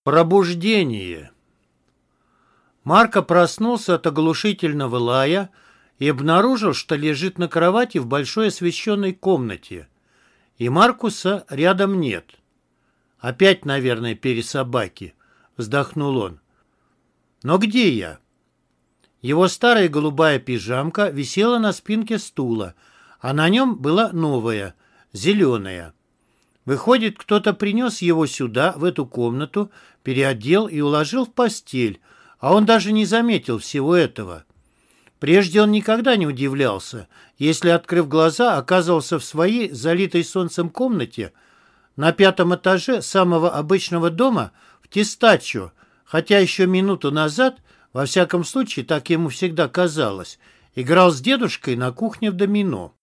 Пробуждение. Марко проснулся от оглушительного лая и обнаружил, что лежит на кровати в большой освещенной комнате. И Маркуса рядом нет. «Опять, наверное, пересобаки», — вздохнул он. «Но где я?» Его старая голубая пижамка висела на спинке стула, а на нем была новая, зеленая. Выходит, кто-то принес его сюда, в эту комнату, переодел и уложил в постель, а он даже не заметил всего этого. Прежде он никогда не удивлялся, если, открыв глаза, оказывался в своей залитой солнцем комнате на 5-м этаже самого обычного дома в Тестаччо, хотя еще минуту назад, во всяком случае, так ему всегда казалось, играл с дедушкой на кухне в домино.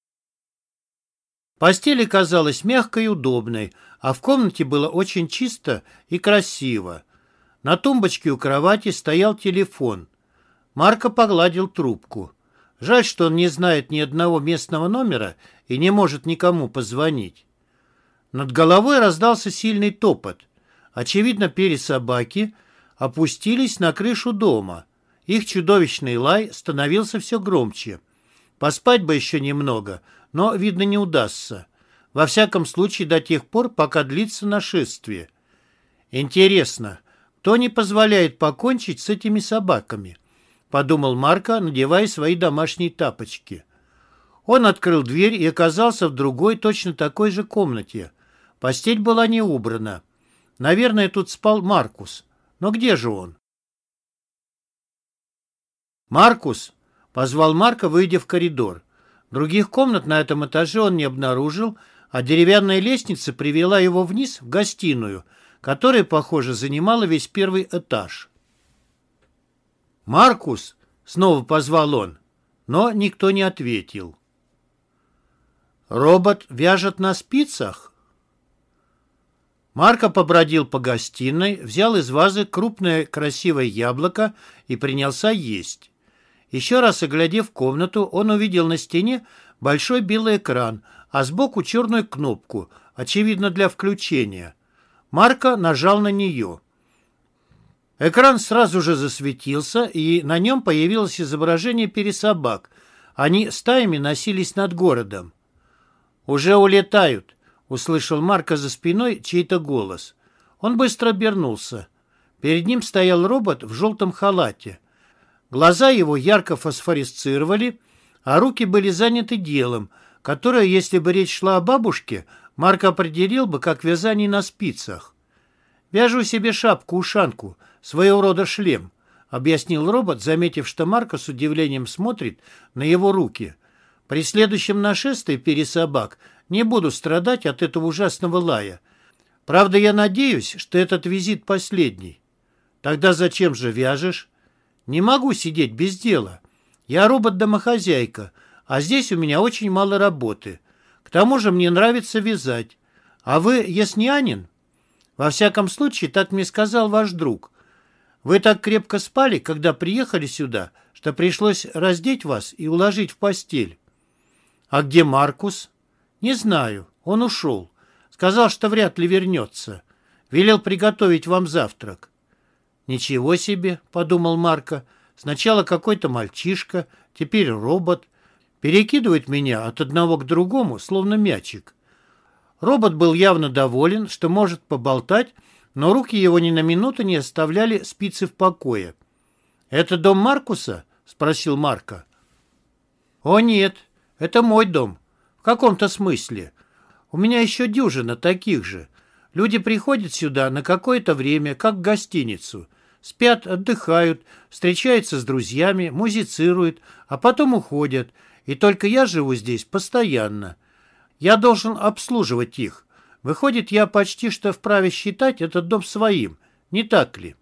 Постель казалась мягкой и удобной, а в комнате было очень чисто и красиво. На тумбочке у кровати стоял телефон. Марко погладил трубку. Жаль, что он не знает ни одного местного номера и не может никому позвонить. Над головой раздался сильный топот. Очевидно, пересобаки опустились на крышу дома. Их чудовищный лай становился все громче. Поспать бы еще немного, но, видно, не удастся. Во всяком случае, до тех пор, пока длится нашествие. Интересно, кто не позволяет покончить с этими собаками? Подумал Марко, надевая свои домашние тапочки. Он открыл дверь и оказался в другой, точно такой же комнате. Постель была не убрана. Наверное, тут спал Маркус. Но где же он? «Маркус!» — позвал Марко, выйдя в коридор. Других комнат на этом этаже он не обнаружил, а деревянная лестница привела его вниз в гостиную, которая, похоже, занимала весь первый этаж. «Маркус!» — снова позвал он, но никто не ответил. «Робот вяжет на спицах?» Марко побродил по гостиной, взял из вазы крупное красивое яблоко и принялся есть. Еще раз оглядев комнату, он увидел на стене большой белый экран, а сбоку черную кнопку, очевидно, для включения. Марко нажал на нее. Экран сразу же засветился, и на нем появилось изображение пересобак. Они стаями носились над городом. «Уже улетают», — услышал Марко за спиной чей-то голос. Он быстро обернулся. Перед ним стоял робот в желтом халате. Глаза его ярко фосфорисцировали, а руки были заняты делом, которое, если бы речь шла о бабушке, Марко определил бы как вязание на спицах. «Вяжу себе шапку-ушанку, своего рода шлем», — объяснил робот, заметив, что Марко с удивлением смотрит на его руки. «При следующем нашествии пересобак не буду страдать от этого ужасного лая. Правда, я надеюсь, что этот визит последний». «Тогда зачем же вяжешь?» «Не могу сидеть без дела. Я робот-домохозяйка, а здесь у меня очень мало работы. К тому же мне нравится вязать. А вы яснянин? Во всяком случае, так мне сказал ваш друг. Вы так крепко спали, когда приехали сюда, что пришлось раздеть вас и уложить в постель». «А где Маркус?» «Не знаю. Он ушел. Сказал, что вряд ли вернется. Велел приготовить вам завтрак». «Ничего себе», — подумал Марко. «Сначала какой-то мальчишка, теперь робот. Перекидывает меня от одного к другому, словно мячик». Робот был явно доволен, что может поболтать, но руки его ни на минуту не оставляли спицы в покое. «Это дом Маркуса?» — спросил Марко. «О нет, это мой дом. В каком-то смысле. У меня еще дюжина таких же. Люди приходят сюда на какое-то время, как в гостиницу. Спят, отдыхают, встречаются с друзьями, музицируют, а потом уходят. И только я живу здесь постоянно. Я должен обслуживать их. Выходит, я почти что вправе считать этот дом своим. Не так ли?»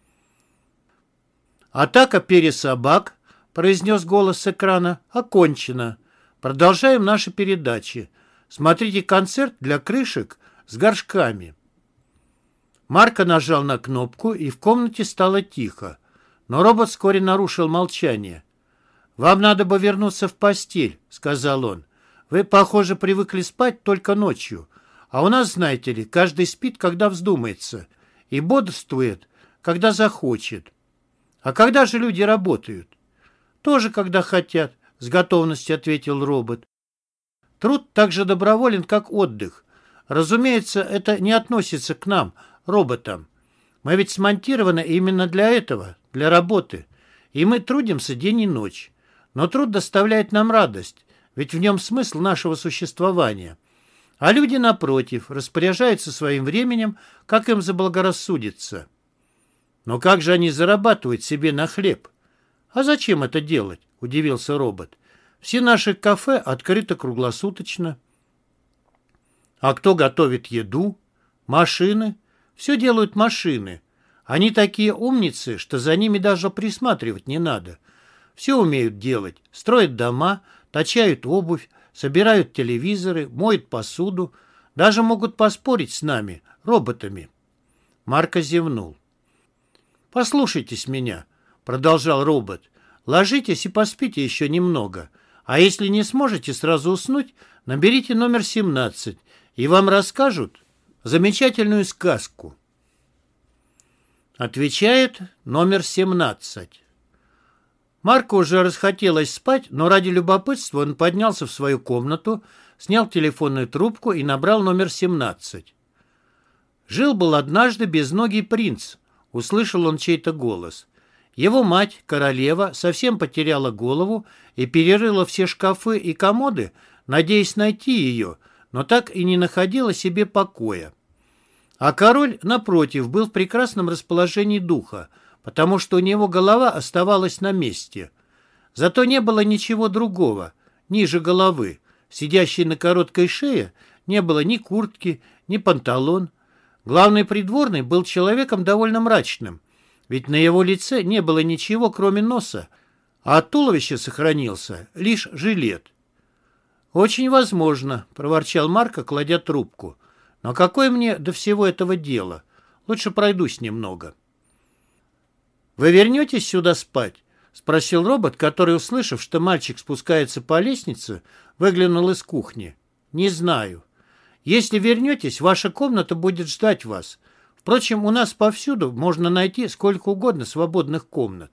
«Атака пересобак», — произнес голос с экрана, — «окончена. Продолжаем наши передачи. Смотрите концерт для крышек с горшками». Марко нажал на кнопку, и в комнате стало тихо. Но робот вскоре нарушил молчание. «Вам надо бы вернуться в постель», — сказал он. «Вы, похоже, привыкли спать только ночью. А у нас, знаете ли, каждый спит, когда вздумается. и бодрствует, когда захочет. А когда же люди работают? Тоже, когда хотят, с готовностью ответил робот. Труд так же доброволен, как отдых. Разумеется, это не относится к нам, роботам. Мы ведь смонтированы именно для этого, для работы. И мы трудимся день и ночь. Но труд доставляет нам радость, ведь в нем смысл нашего существования. А люди, напротив, распоряжаются своим временем, как им заблагорассудится. Но как же они зарабатывают себе на хлеб? А зачем это делать? Удивился робот. Все наши кафе открыты круглосуточно. А кто готовит еду? Машины. Все делают машины. Они такие умницы, что за ними даже присматривать не надо. Все умеют делать. Строят дома, точают обувь, собирают телевизоры, моют посуду. Даже могут поспорить с нами, роботами. Марко зевнул. «Послушайтесь меня», — продолжал робот. «Ложитесь и поспите еще немного. А если не сможете сразу уснуть, наберите номер 17, и вам расскажут замечательную сказку». Отвечает номер 17. Марку уже расхотелось спать, но ради любопытства он поднялся в свою комнату, снял телефонную трубку и набрал номер 17. «Жил-был однажды безногий принц», — услышал он чей-то голос. Его мать, королева, совсем потеряла голову и перерыла все шкафы и комоды, надеясь найти ее, но так и не находила себе покоя. А король, напротив, был в прекрасном расположении духа, потому что у него голова оставалась на месте. Зато не было ничего другого, ниже головы. Сидящей на короткой шее не было ни куртки, ни панталон. Главный придворный был человеком довольно мрачным, ведь на его лице не было ничего, кроме носа, а от туловища сохранился лишь жилет. «Очень возможно», — проворчал Марко, кладя трубку. «Но какое мне до всего этого дело? Лучше пройдусь немного». «Вы вернетесь сюда спать?» — спросил робот, который, услышав, что мальчик спускается по лестнице, выглянул из кухни. «Не знаю. Если вернетесь, ваша комната будет ждать вас. Впрочем, у нас повсюду можно найти сколько угодно свободных комнат».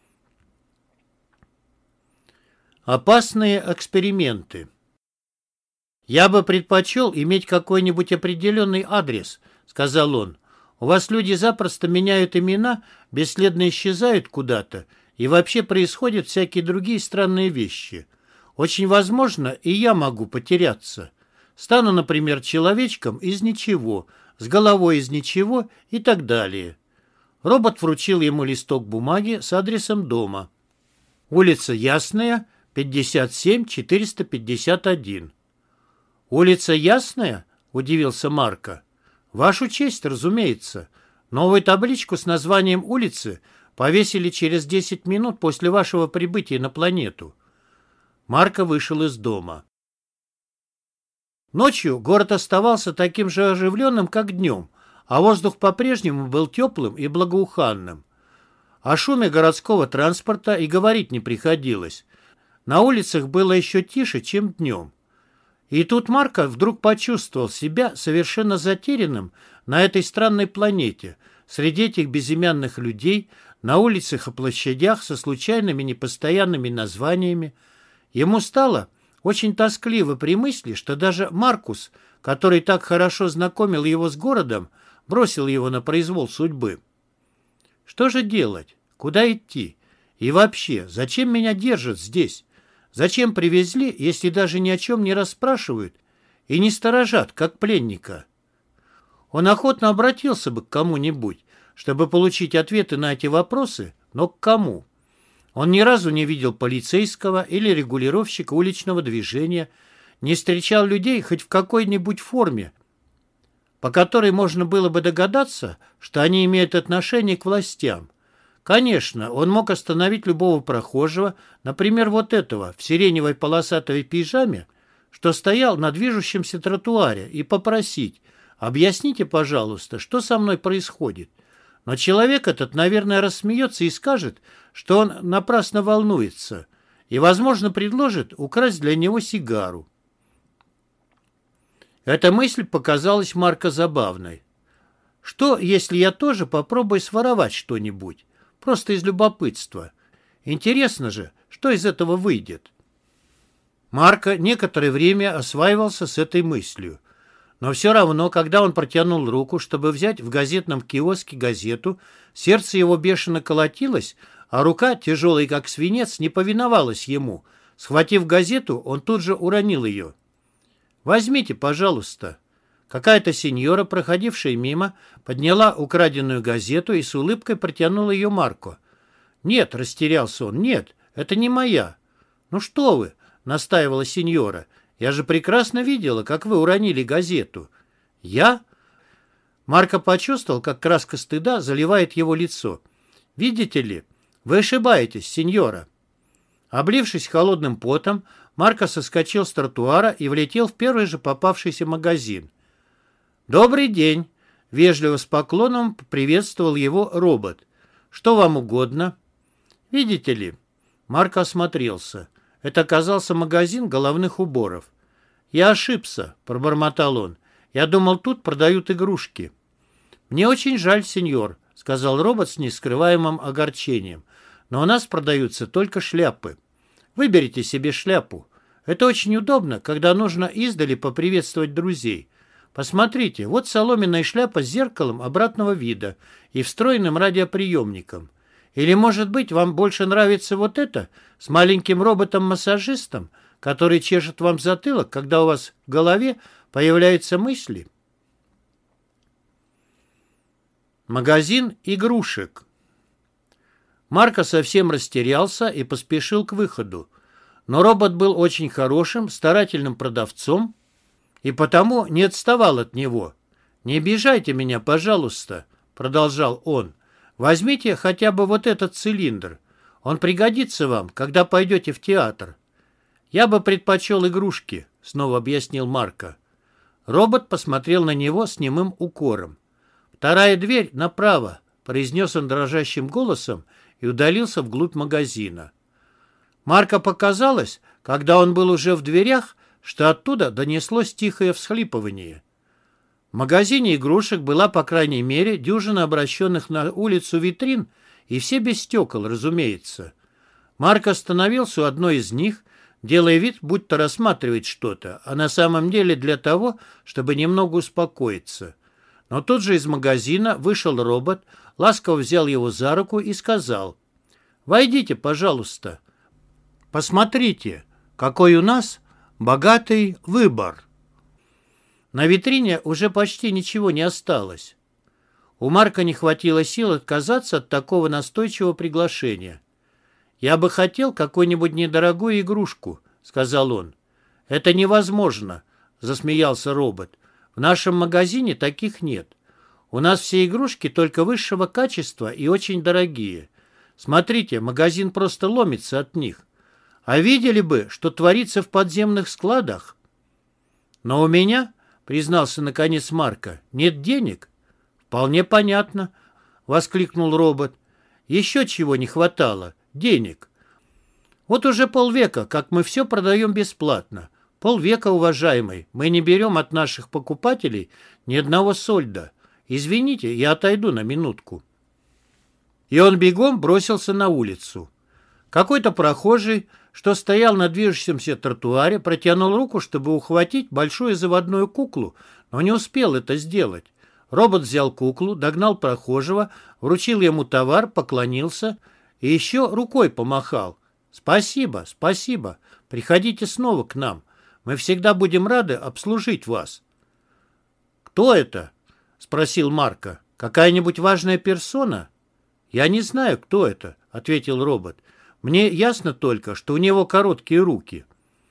Опасные эксперименты. «Я бы предпочел иметь какой-нибудь определенный адрес», — сказал он. «У вас люди запросто меняют имена, бесследно исчезают куда-то, и вообще происходят всякие другие странные вещи. Очень возможно, и я могу потеряться. Стану, например, человечком из ничего, с головой из ничего и так далее». Робот вручил ему листок бумаги с адресом дома. Улица Ясная, 57-451. «Улица Ясная?» — удивился Марко. «Вашу честь, разумеется. Новую табличку с названием улицы повесили через 10 минут после вашего прибытия на планету». Марко вышел из дома. Ночью город оставался таким же оживленным, как днем, а воздух по-прежнему был теплым и благоуханным. О шуме городского транспорта и говорить не приходилось. На улицах было еще тише, чем днем. И тут Марко вдруг почувствовал себя совершенно затерянным на этой странной планете, среди этих безымянных людей, на улицах и площадях со случайными непостоянными названиями. Ему стало очень тоскливо при мысли, что даже Маркус, который так хорошо знакомил его с городом, бросил его на произвол судьбы. Что же делать? Куда идти? И вообще, зачем меня держат здесь? Зачем привезли, если даже ни о чем не расспрашивают и не сторожат, как пленника? Он охотно обратился бы к кому-нибудь, чтобы получить ответы на эти вопросы, но к кому? Он ни разу не видел полицейского или регулировщика уличного движения, не встречал людей хоть в какой-нибудь форме, по которой можно было бы догадаться, что они имеют отношение к властям. Конечно, он мог остановить любого прохожего, например, вот этого, в сиреневой полосатой пижаме, что стоял на движущемся тротуаре, и попросить: «Объясните, пожалуйста, что со мной происходит?» Но человек этот, наверное, рассмеется и скажет, что он напрасно волнуется, и, возможно, предложит украсть для него сигару. Эта мысль показалась Марко забавной. Что, если я тоже попробую своровать что-нибудь? Просто из любопытства. Интересно же, что из этого выйдет?» Марко некоторое время осваивался с этой мыслью. Но все равно, когда он протянул руку, чтобы взять в газетном киоске газету, сердце его бешено колотилось, а рука, тяжелая как свинец, не повиновалась ему. Схватив газету, он тут же уронил ее. «Возьмите, пожалуйста». Какая-то сеньора, проходившая мимо, подняла украденную газету и с улыбкой протянула ее Марко. «Нет», — растерялся он, — «нет, это не моя». «Ну что вы», — настаивала сеньора, — «я же прекрасно видела, как вы уронили газету». «Я?» Марко почувствовал, как краска стыда заливает его лицо. «Видите ли, вы ошибаетесь, сеньора». Облившись холодным потом, Марко соскочил с тротуара и влетел в первый же попавшийся магазин. «Добрый день!» — вежливо с поклоном приветствовал его робот. «Что вам угодно?» «Видите ли?» Марко осмотрелся. Это оказался магазин головных уборов. «Я ошибся», — пробормотал он. «Я думал, тут продают игрушки». «Мне очень жаль, сеньор», — сказал робот с нескрываемым огорчением. «Но у нас продаются только шляпы. Выберите себе шляпу. Это очень удобно, когда нужно издали поприветствовать друзей. Посмотрите, вот соломенная шляпа с зеркалом обратного вида и встроенным радиоприемником. Или, может быть, вам больше нравится вот это с маленьким роботом-массажистом, который чешет вам затылок, когда у вас в голове появляются мысли?» Магазин игрушек. Марко совсем растерялся и поспешил к выходу. Но робот был очень хорошим, старательным продавцом и потому не отставал от него. «Не обижайте меня, пожалуйста», — продолжал он. «Возьмите хотя бы вот этот цилиндр. Он пригодится вам, когда пойдете в театр». «Я бы предпочел игрушки», — снова объяснил Марко. Робот посмотрел на него с немым укором. «Вторая дверь направо», — произнес он дрожащим голосом и удалился вглубь магазина. Марко показалось, когда он был уже в дверях, что оттуда донеслось тихое всхлипывание. В магазине игрушек была, по крайней мере, дюжина обращенных на улицу витрин, и все без стекол, разумеется. Марко остановился у одной из них, делая вид, будто рассматривает что-то, а на самом деле для того, чтобы немного успокоиться. Но тут же из магазина вышел робот, ласково взял его за руку и сказал: «Войдите, пожалуйста. Посмотрите, какой у нас богатый выбор». На витрине уже почти ничего не осталось. У Марка не хватило сил отказаться от такого настойчивого приглашения. «Я бы хотел какую-нибудь недорогую игрушку», — сказал он. «Это невозможно», — засмеялся робот. «В нашем магазине таких нет. У нас все игрушки только высшего качества и очень дорогие. Смотрите, магазин просто ломится от них. А видели бы, что творится в подземных складах?» «Но у меня, — признался наконец Марко, — нет денег». «Вполне понятно», — воскликнул робот. «Еще чего не хватало — денег. Вот уже полвека, как мы все продаем бесплатно. Полвека, уважаемый, мы не берем от наших покупателей ни одного сольда. Извините, я отойду на минутку». И он бегом бросился на улицу. Какой-то прохожий, что стоял на движущемся тротуаре, протянул руку, чтобы ухватить большую заводную куклу, но не успел это сделать. Робот взял куклу, догнал прохожего, вручил ему товар, поклонился и еще рукой помахал. «Спасибо, спасибо. Приходите снова к нам. Мы всегда будем рады обслужить вас». «Кто это?» — спросил Марко. «Какая-нибудь важная персона?» «Я не знаю, кто это», — ответил робот. «Мне ясно только, что у него короткие руки».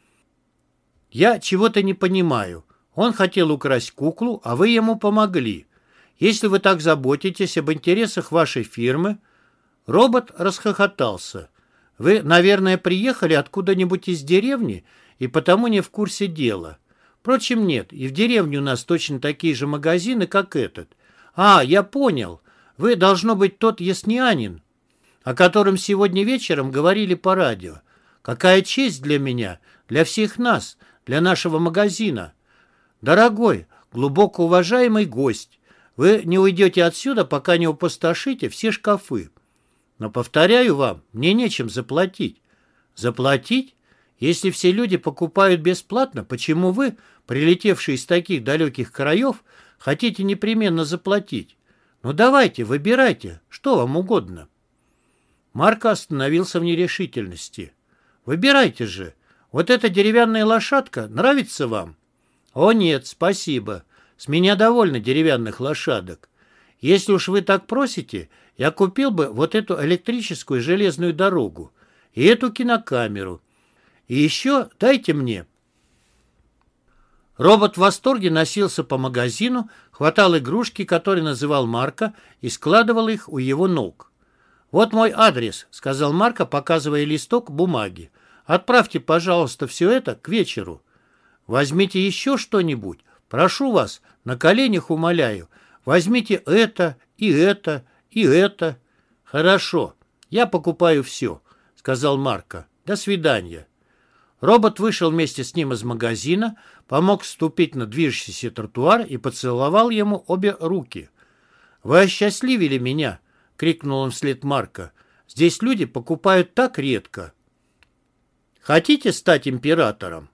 «Я чего-то не понимаю. Он хотел украсть куклу, а вы ему помогли. Если вы так заботитесь об интересах вашей фирмы...» Робот расхохотался. «Вы, наверное, приехали откуда-нибудь из деревни и потому не в курсе дела. Впрочем, нет, и в деревне у нас точно такие же магазины, как этот. А, я понял. Вы, должно быть, тот яснянин, о котором сегодня вечером говорили по радио. Какая честь для меня, для всех нас, для нашего магазина. Дорогой, глубоко уважаемый гость, Вы не уйдете отсюда, пока не опустошите все шкафы. Но, повторяю вам, мне нечем заплатить. Заплатить? Если все люди покупают бесплатно, почему вы, прилетевшие из таких далеких краев, хотите непременно заплатить? Ну давайте, выбирайте, что вам угодно. Марко остановился в нерешительности. Выбирайте же. Вот эта деревянная лошадка нравится вам? О нет, спасибо. С меня довольно деревянных лошадок. Если уж вы так просите, я купил бы вот эту электрическую железную дорогу и эту кинокамеру. И еще дайте мне. Робот в восторге носился по магазину, хватал игрушки, которые называл Марко, и складывал их у его ног. «Вот мой адрес», — сказал Марко, показывая листок бумаги. «Отправьте, пожалуйста, все это к вечеру. Возьмите еще что-нибудь. Прошу вас, на коленях умоляю. Возьмите это, и это, и это». «Хорошо, я покупаю все», — сказал Марко. «До свидания». Робот вышел вместе с ним из магазина, помог вступить на движущийся тротуар и поцеловал ему обе руки. «Вы осчастливили меня!» — крикнул он вслед Марко. «Здесь люди покупают так редко. Хотите стать императором?»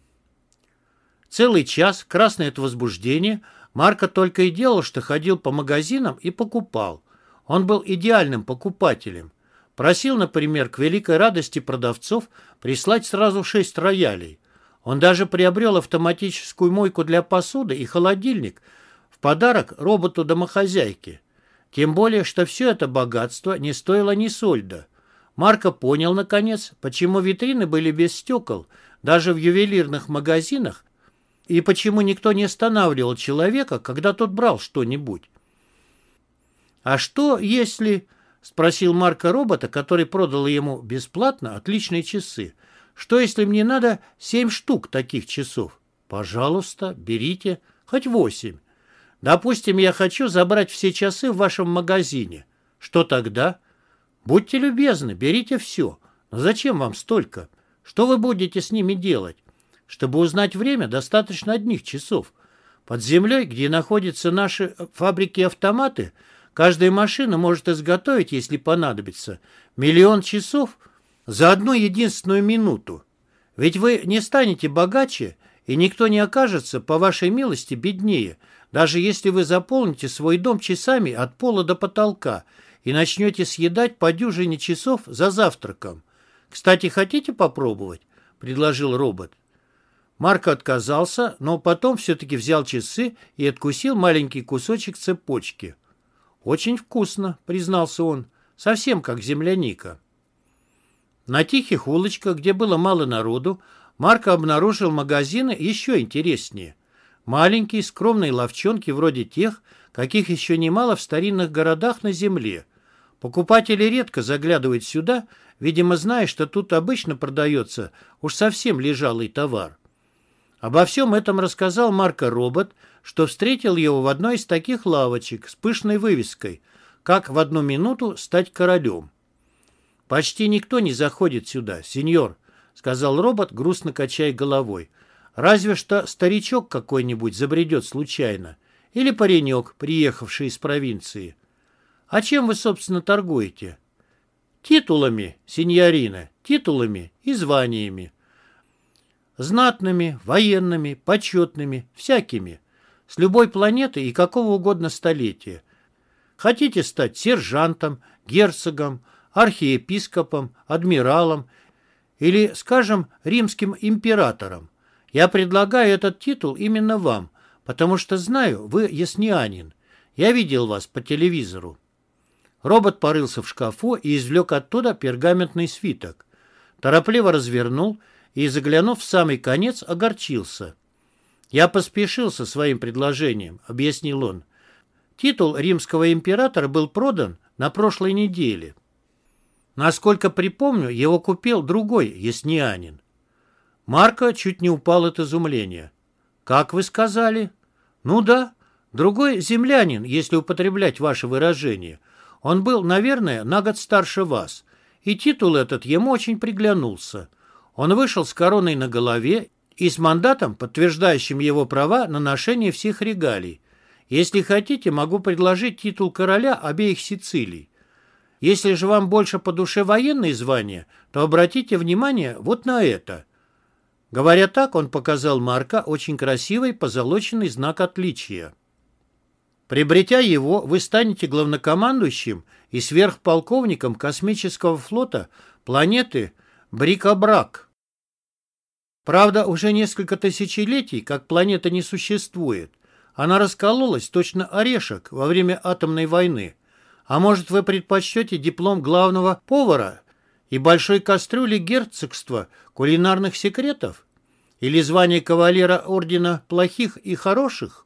Целый час, красный от возбуждения, Марко только и делал, что ходил по магазинам и покупал. Он был идеальным покупателем. Просил, например, к великой радости продавцов прислать сразу 6 роялей. Он даже приобрел автоматическую мойку для посуды и холодильник в подарок роботу-домохозяйке. Тем более, что все это богатство не стоило ни сольда. Марко понял, наконец, почему витрины были без стекол, даже в ювелирных магазинах, и почему никто не останавливал человека, когда тот брал что-нибудь. «А что, если...» — спросил Марко робота, который продал ему бесплатно отличные часы. «Что, если мне надо 7 штук таких часов?» «Пожалуйста, берите, хоть 8. Допустим, я хочу забрать все часы в вашем магазине. Что тогда?» «Будьте любезны, берите все. Но зачем вам столько? Что вы будете с ними делать? Чтобы узнать время, достаточно одних часов. Под землей, где находятся наши фабрики-автоматы, каждая машина может изготовить, если понадобится, 1 000 000 часов за одну единственную минуту. Ведь вы не станете богаче, и никто не окажется, по вашей милости, беднее, даже если вы заполните свой дом часами от пола до потолка и начнете съедать по дюжине часов за завтраком. Кстати, хотите попробовать?» — предложил робот. Марко отказался, но потом все-таки взял часы и откусил маленький кусочек цепочки. «Очень вкусно», — признался он, — «совсем как земляника». На тихих улочках, где было мало народу, Марко обнаружил магазины еще интереснее. Маленькие скромные лавчонки вроде тех, каких еще немало в старинных городах на земле. Покупатели редко заглядывают сюда, видимо, зная, что тут обычно продается уж совсем лежалый товар. Обо всем этом рассказал Марко робот, что встретил его в одной из таких лавочек с пышной вывеской «Как в 1 минуту стать королем». «Почти никто не заходит сюда, сеньор», — сказал робот, грустно качая головой. «Разве что старичок какой-нибудь забредет случайно, или паренек, приехавший из провинции. А чем вы, собственно, торгуете?» «Титулами, сеньорина, титулами и званиями. Знатными, военными, почетными, всякими. С любой планеты и какого угодно столетия. Хотите стать сержантом, герцогом, архиепископом, адмиралом или, скажем, римским императором. Я предлагаю этот титул именно вам, потому что знаю, вы яснианин. Я видел вас по телевизору». Робот порылся в шкафу и извлек оттуда пергаментный свиток. Торопливо развернул и, заглянув в самый конец, огорчился. «Я поспешил со своим предложением», — объяснил он. «Титул римского императора был продан на прошлой неделе. Насколько припомню, его купил другой яснианин». Марко чуть не упал от изумления. «Как вы сказали?» «Ну да, другой землянин, если употреблять ваше выражение. Он был, наверное, на год старше вас, и титул этот ему очень приглянулся. Он вышел с короной на голове и с мандатом, подтверждающим его права на ношение всех регалий. Если хотите, могу предложить титул короля обеих Сицилий. Если же вам больше по душе военные звания, то обратите внимание вот на это». Говоря так, он показал Марко очень красивый позолоченный знак отличия. Приобретя его, вы станете главнокомандующим и сверхполковником космического флота планеты Брикобрак. Правда, уже несколько тысячелетий, как планета не существует. Она раскололась точно орешек во время атомной войны. А может, вы предпочтете диплом главного повара и большой кастрюли герцогства кулинарных секретов? Или звание кавалера ордена плохих и хороших?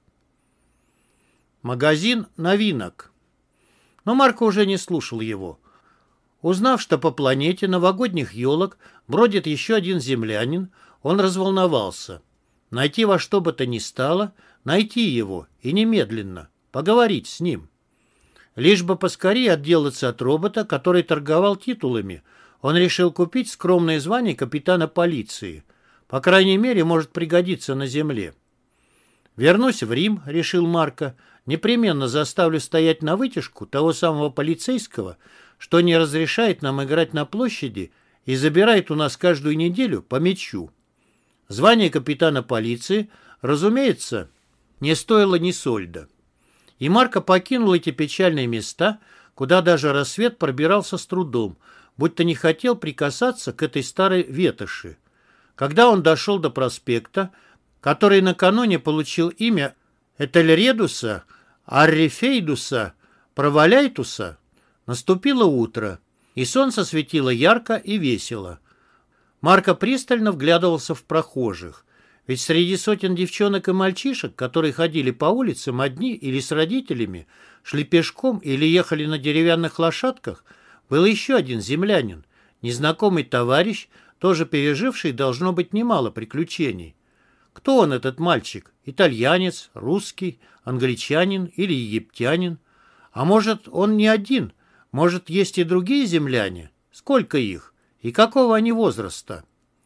Магазин новинок. Но Марко уже не слушал его. Узнав, что по планете новогодних елок бродит еще один землянин, он разволновался. Найти во что бы то ни стало, найти его и немедленно поговорить с ним. Лишь бы поскорее отделаться от робота, который торговал титулами, он решил купить скромное звание капитана полиции. По крайней мере, может пригодиться на земле. «Вернусь в Рим», — решил Марко, — «непременно заставлю стоять на вытяжку того самого полицейского, что не разрешает нам играть на площади и забирает у нас каждую неделю по мячу». Звание капитана полиции, разумеется, не стоило ни сольда. И Марко покинул эти печальные места, куда даже рассвет пробирался с трудом, будто не хотел прикасаться к этой старой ветоши. Когда он дошел до проспекта, который накануне получил имя Этельредуса, Аррифейдуса, Проваляйтуса, наступило утро, и солнце светило ярко и весело. Марко пристально вглядывался в прохожих, ведь среди сотен девчонок и мальчишек, которые ходили по улицам одни или с родителями, шли пешком или ехали на деревянных лошадках, был еще один землянин, незнакомый товарищ, тоже переживший, должно быть, немало приключений. Кто он, этот мальчик? Итальянец, русский, англичанин или египтянин? А может, он не один? Может, есть и другие земляне? Сколько их? И какого они возраста?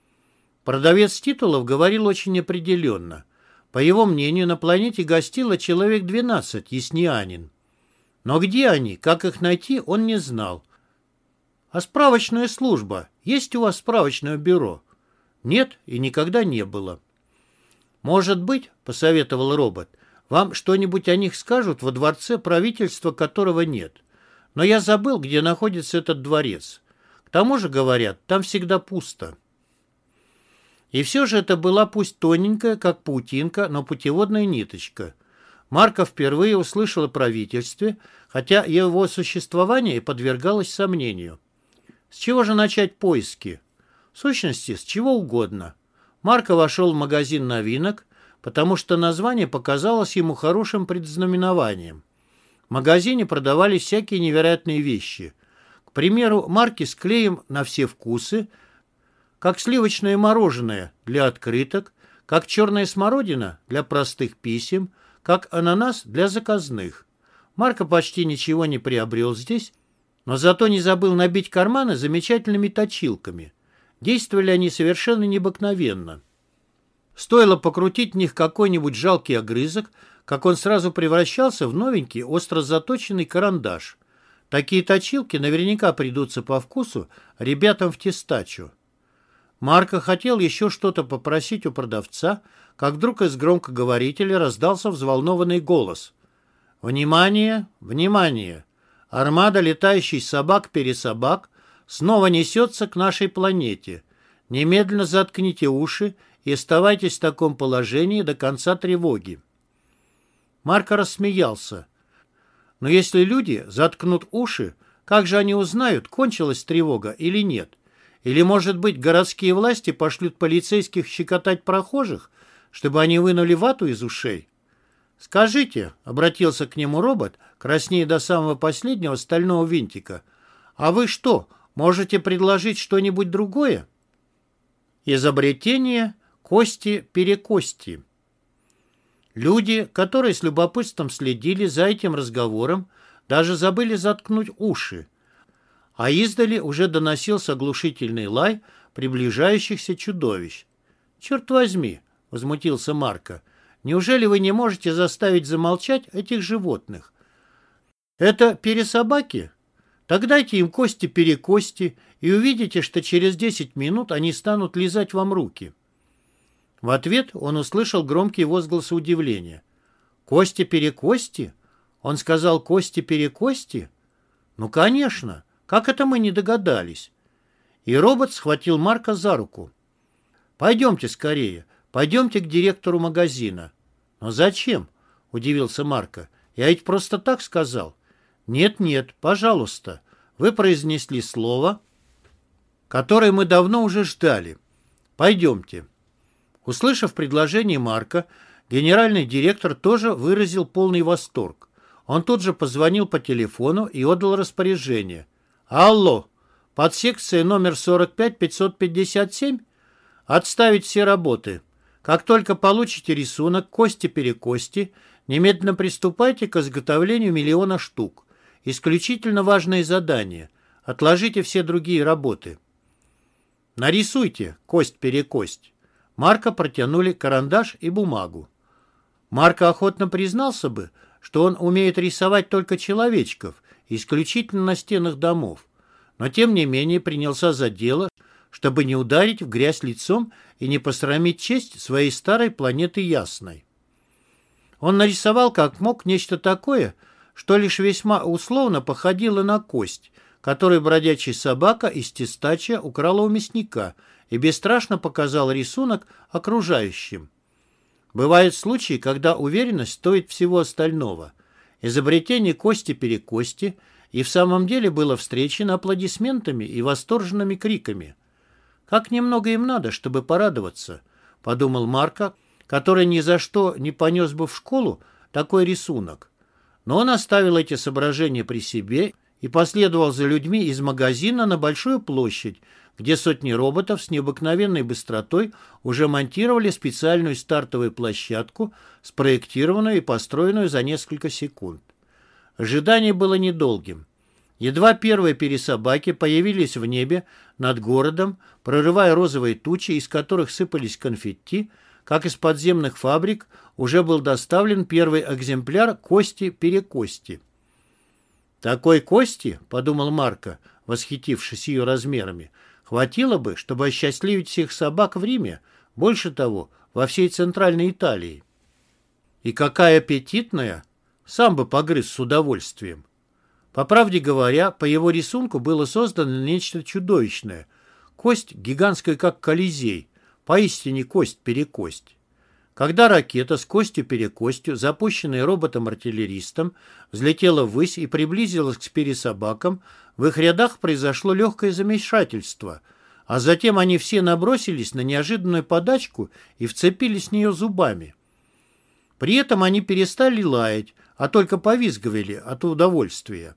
Продавец титулов говорил очень неопределенно. По его мнению, на планете гостило человек 12 яснианин. Но где они, как их найти, он не знал. А справочная служба? Есть у вас справочное бюро? Нет и никогда не было. «Может быть, — посоветовал робот, — вам что-нибудь о них скажут во дворце, правительства которого нет. Но я забыл, где находится этот дворец. К тому же, говорят, там всегда пусто». И все же это была пусть тоненькая, как паутинка, но путеводная ниточка. Марко впервые услышал о правительстве, хотя его существование и подвергалось сомнению. С чего же начать поиски? В сущности, с чего угодно. Марко вошел в магазин новинок, потому что название показалось ему хорошим предзнаменованием. В магазине продавались всякие невероятные вещи. К примеру, марки с клеем на все вкусы, как сливочное мороженое для открыток, как черная смородина для простых писем, как ананас для заказных. Марко почти ничего не приобрел здесь, но зато не забыл набить карманы замечательными точилками. Действовали они совершенно необыкновенно. Стоило покрутить в них какой-нибудь жалкий огрызок, как он сразу превращался в новенький остро заточенный карандаш. Такие точилки наверняка придутся по вкусу ребятам в Тестачо. Марко хотел еще что-то попросить у продавца, как вдруг из громкоговорителя раздался взволнованный голос. «Внимание! Внимание! Армада летающих собак-пересобак снова несется к нашей планете. Немедленно заткните уши и оставайтесь в таком положении до конца тревоги». Марко рассмеялся. Но если люди заткнут уши, как же они узнают, кончилась тревога или нет? Или, может быть, городские власти пошлют полицейских щекотать прохожих, чтобы они вынули вату из ушей? «Скажите», — обратился к нему робот, краснея до самого последнего стального винтика, «а вы что, можете предложить что-нибудь другое?» Изобретение кости-перекости. Люди, которые с любопытством следили за этим разговором, даже забыли заткнуть уши, а издали уже доносился оглушительный лай приближающихся чудовищ. «Черт возьми!» — возмутился Марко. Неужели вы не можете заставить замолчать этих животных? Это пересобаки? Тогда дайте им кости-перекости и увидите, что через 10 минут они станут лизать вам руки». В ответ он услышал громкие возгласы удивления. «Кости-перекости? Он сказал кости-перекости? Ну, конечно. Как это мы не догадались?» И робот схватил Марка за руку. «Пойдемте скорее. Пойдемте к директору магазина». «Но зачем?» – удивился Марко. «Я ведь просто так сказал». «Нет-нет, пожалуйста. Вы произнесли слово, которое мы давно уже ждали. Пойдемте». Услышав предложение Марка, генеральный директор тоже выразил полный восторг. Он тут же позвонил по телефону и отдал распоряжение. «Алло, подсекция номер 45-557? Отставить все работы. Как только получите рисунок кости-перекости, немедленно приступайте к изготовлению 1 000 000 штук. Исключительно важное задание. Отложите все другие работы». «Нарисуйте кость-перекость». Марка протянули карандаш и бумагу. Марко охотно признался бы, что он умеет рисовать только человечков, исключительно на стенах домов, но тем не менее принялся за дело, чтобы не ударить в грязь лицом и не посрамить честь своей старой планеты Ясной. Он нарисовал как мог нечто такое, что лишь весьма условно походило на кость, которую бродячая собака из Тестача украла у мясника, и бесстрашно показал рисунок окружающим. Бывают случаи, когда уверенность стоит всего остального. Изобретение кости-перекости и в самом деле было встречено аплодисментами и восторженными криками. «Как немного им надо, чтобы порадоваться», — подумал Марко, который ни за что не понес бы в школу такой рисунок. Но он оставил эти соображения при себе и последовал за людьми из магазина на Большую площадь, где сотни роботов с необыкновенной быстротой уже монтировали специальную стартовую площадку, спроектированную и построенную за несколько секунд. Ожидание было недолгим. Едва первые пересобаки появились в небе над городом, прорывая розовые тучи, из которых сыпались конфетти, как из подземных фабрик уже был доставлен первый экземпляр кости-перекости. «Такой кости, — подумал Марко, восхитившись ее размерами, — хватило бы, чтобы осчастливить всех собак в Риме, больше того, во всей Центральной Италии. И какая аппетитная! Сам бы погрыз с удовольствием». По правде говоря, по его рисунку было создано нечто чудовищное. Кость гигантская, как Колизей, поистине кость-перекость. Когда ракета с костью-перекостью, запущенная роботом-артиллеристом, взлетела ввысь и приблизилась к пересобакам, в их рядах произошло легкое замешательство, а затем они все набросились на неожиданную подачку и вцепились в нее зубами. При этом они перестали лаять, а только повизгивали от удовольствия.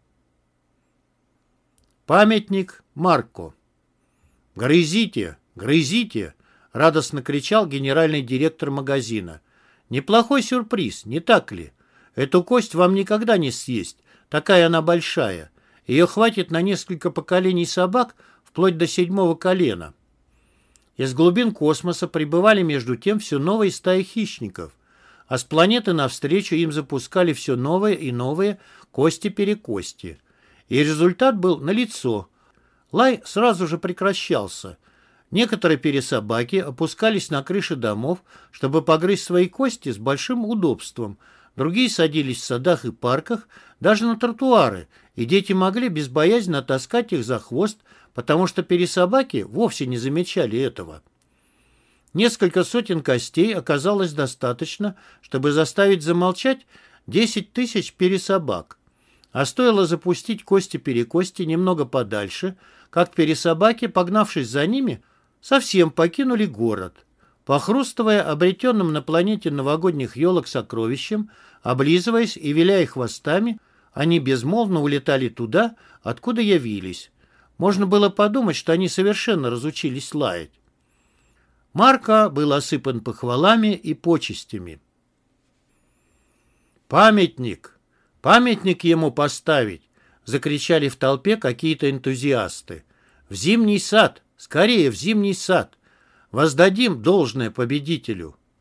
Памятник Марко. «Грызите! Грызите!» — радостно кричал генеральный директор магазина. «Неплохой сюрприз, не так ли? Эту кость вам никогда не съесть, такая она большая. Ее хватит на несколько поколений собак, вплоть до 7-го колена». Из глубин космоса прибывали между тем все новые стаи хищников, а с планеты навстречу им запускали все новые и новые кости-перекости. И результат был налицо. Лай сразу же прекращался. Некоторые пересобаки опускались на крыши домов, чтобы погрызть свои кости с большим удобством. Другие садились в садах и парках, даже на тротуары, и дети могли безбоязненно таскать их за хвост, потому что пересобаки вовсе не замечали этого. Несколько сотен костей оказалось достаточно, чтобы заставить замолчать 10 000 пересобак. А стоило запустить кости-перекости немного подальше, как пересобаки, погнавшись за ними, совсем покинули город. Похрустывая обретенным на планете новогодних елок сокровищем, облизываясь и виляя хвостами, они безмолвно улетали туда, откуда явились. Можно было подумать, что они совершенно разучились лаять. Марко был осыпан похвалами и почестями. «Памятник! Памятник ему поставить!» — закричали в толпе какие-то энтузиасты. «В зимний сад! Скорее в зимний сад! Воздадим должное победителю!»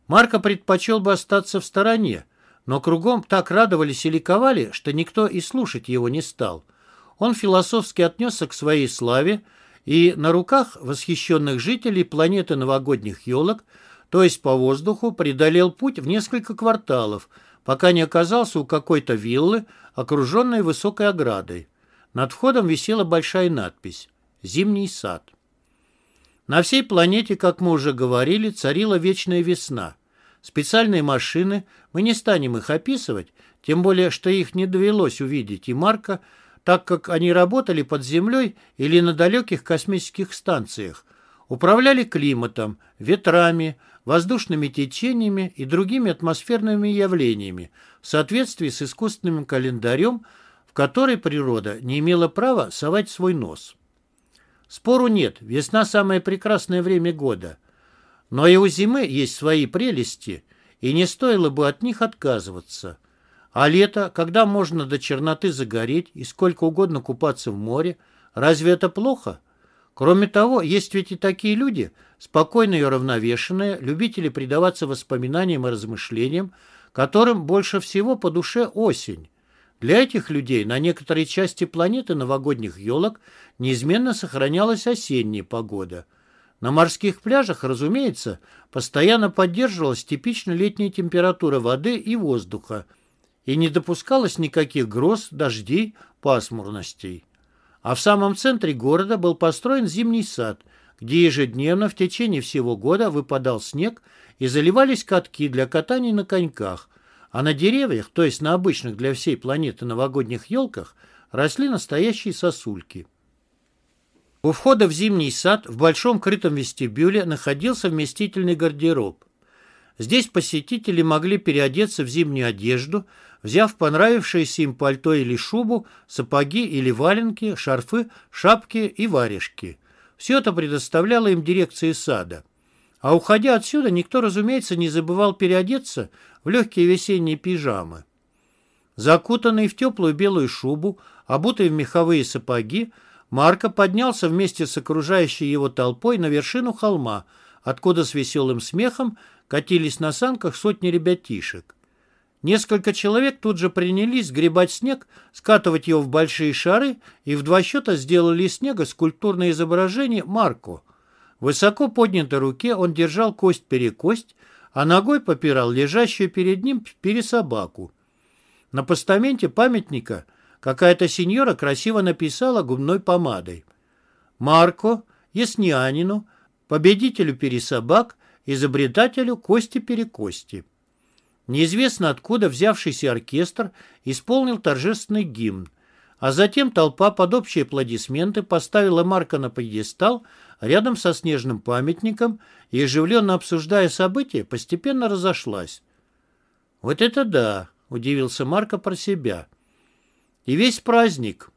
Марко предпочел бы остаться в стороне, но кругом так радовались и ликовали, что никто и слушать его не стал. Он философски отнесся к своей славе и на руках восхищенных жителей планеты новогодних елок, то есть по воздуху, преодолел путь в несколько кварталов, пока не оказался у какой-то виллы, окруженной высокой оградой. Над входом висела большая надпись «Зимний сад». На всей планете, как мы уже говорили, царила вечная весна. Специальные машины, мы не станем их описывать, тем более, что их не довелось увидеть и Марко, так как они работали под землей или на далеких космических станциях, управляли климатом, ветрами, воздушными течениями и другими атмосферными явлениями в соответствии с искусственным календарем, в который природа не имела права совать свой нос. Спору нет, весна – самое прекрасное время года. Но и у зимы есть свои прелести, и не стоило бы от них отказываться. А лето, когда можно до черноты загореть и сколько угодно купаться в море, разве это плохо? Кроме того, есть ведь и такие люди, спокойные и уравновешенные, любители предаваться воспоминаниям и размышлениям, которым больше всего по душе осень. Для этих людей на некоторой части планеты новогодних елок неизменно сохранялась осенняя погода. На морских пляжах, разумеется, постоянно поддерживалась типично летняя температура воды и воздуха, и не допускалось никаких гроз, дождей, пасмурностей. А в самом центре города был построен зимний сад, где ежедневно в течение всего года выпадал снег и заливались катки для катания на коньках, а на деревьях, то есть на обычных для всей планеты новогодних елках, росли настоящие сосульки. У входа в зимний сад в большом крытом вестибюле находился вместительный гардероб. Здесь посетители могли переодеться в зимнюю одежду, взяв понравившееся им пальто или шубу, сапоги или валенки, шарфы, шапки и варежки. Все это предоставляла им дирекция сада. А уходя отсюда, никто, разумеется, не забывал переодеться в легкие весенние пижамы. Закутанный в теплую белую шубу, обутый в меховые сапоги, Марко поднялся вместе с окружающей его толпой на вершину холма, откуда с веселым смехом катились на санках сотни ребятишек. Несколько человек тут же принялись сгребать снег, скатывать его в большие шары и в два счета сделали из снега скульптурное изображение Марко. В высоко поднятой руке он держал кость-перекость, а ногой попирал лежащую перед ним пересобаку. На постаменте памятника какая-то сеньора красиво написала губной помадой: «Марко Яснянину, победителю пересобак, изобретателю кости-перекости». Неизвестно откуда взявшийся оркестр исполнил торжественный гимн, а затем толпа под общие аплодисменты поставила Марко на пьедестал рядом со снежным памятником и, оживленно обсуждая события, постепенно разошлась. «Вот это да!» — удивился Марко про себя. «И весь праздник».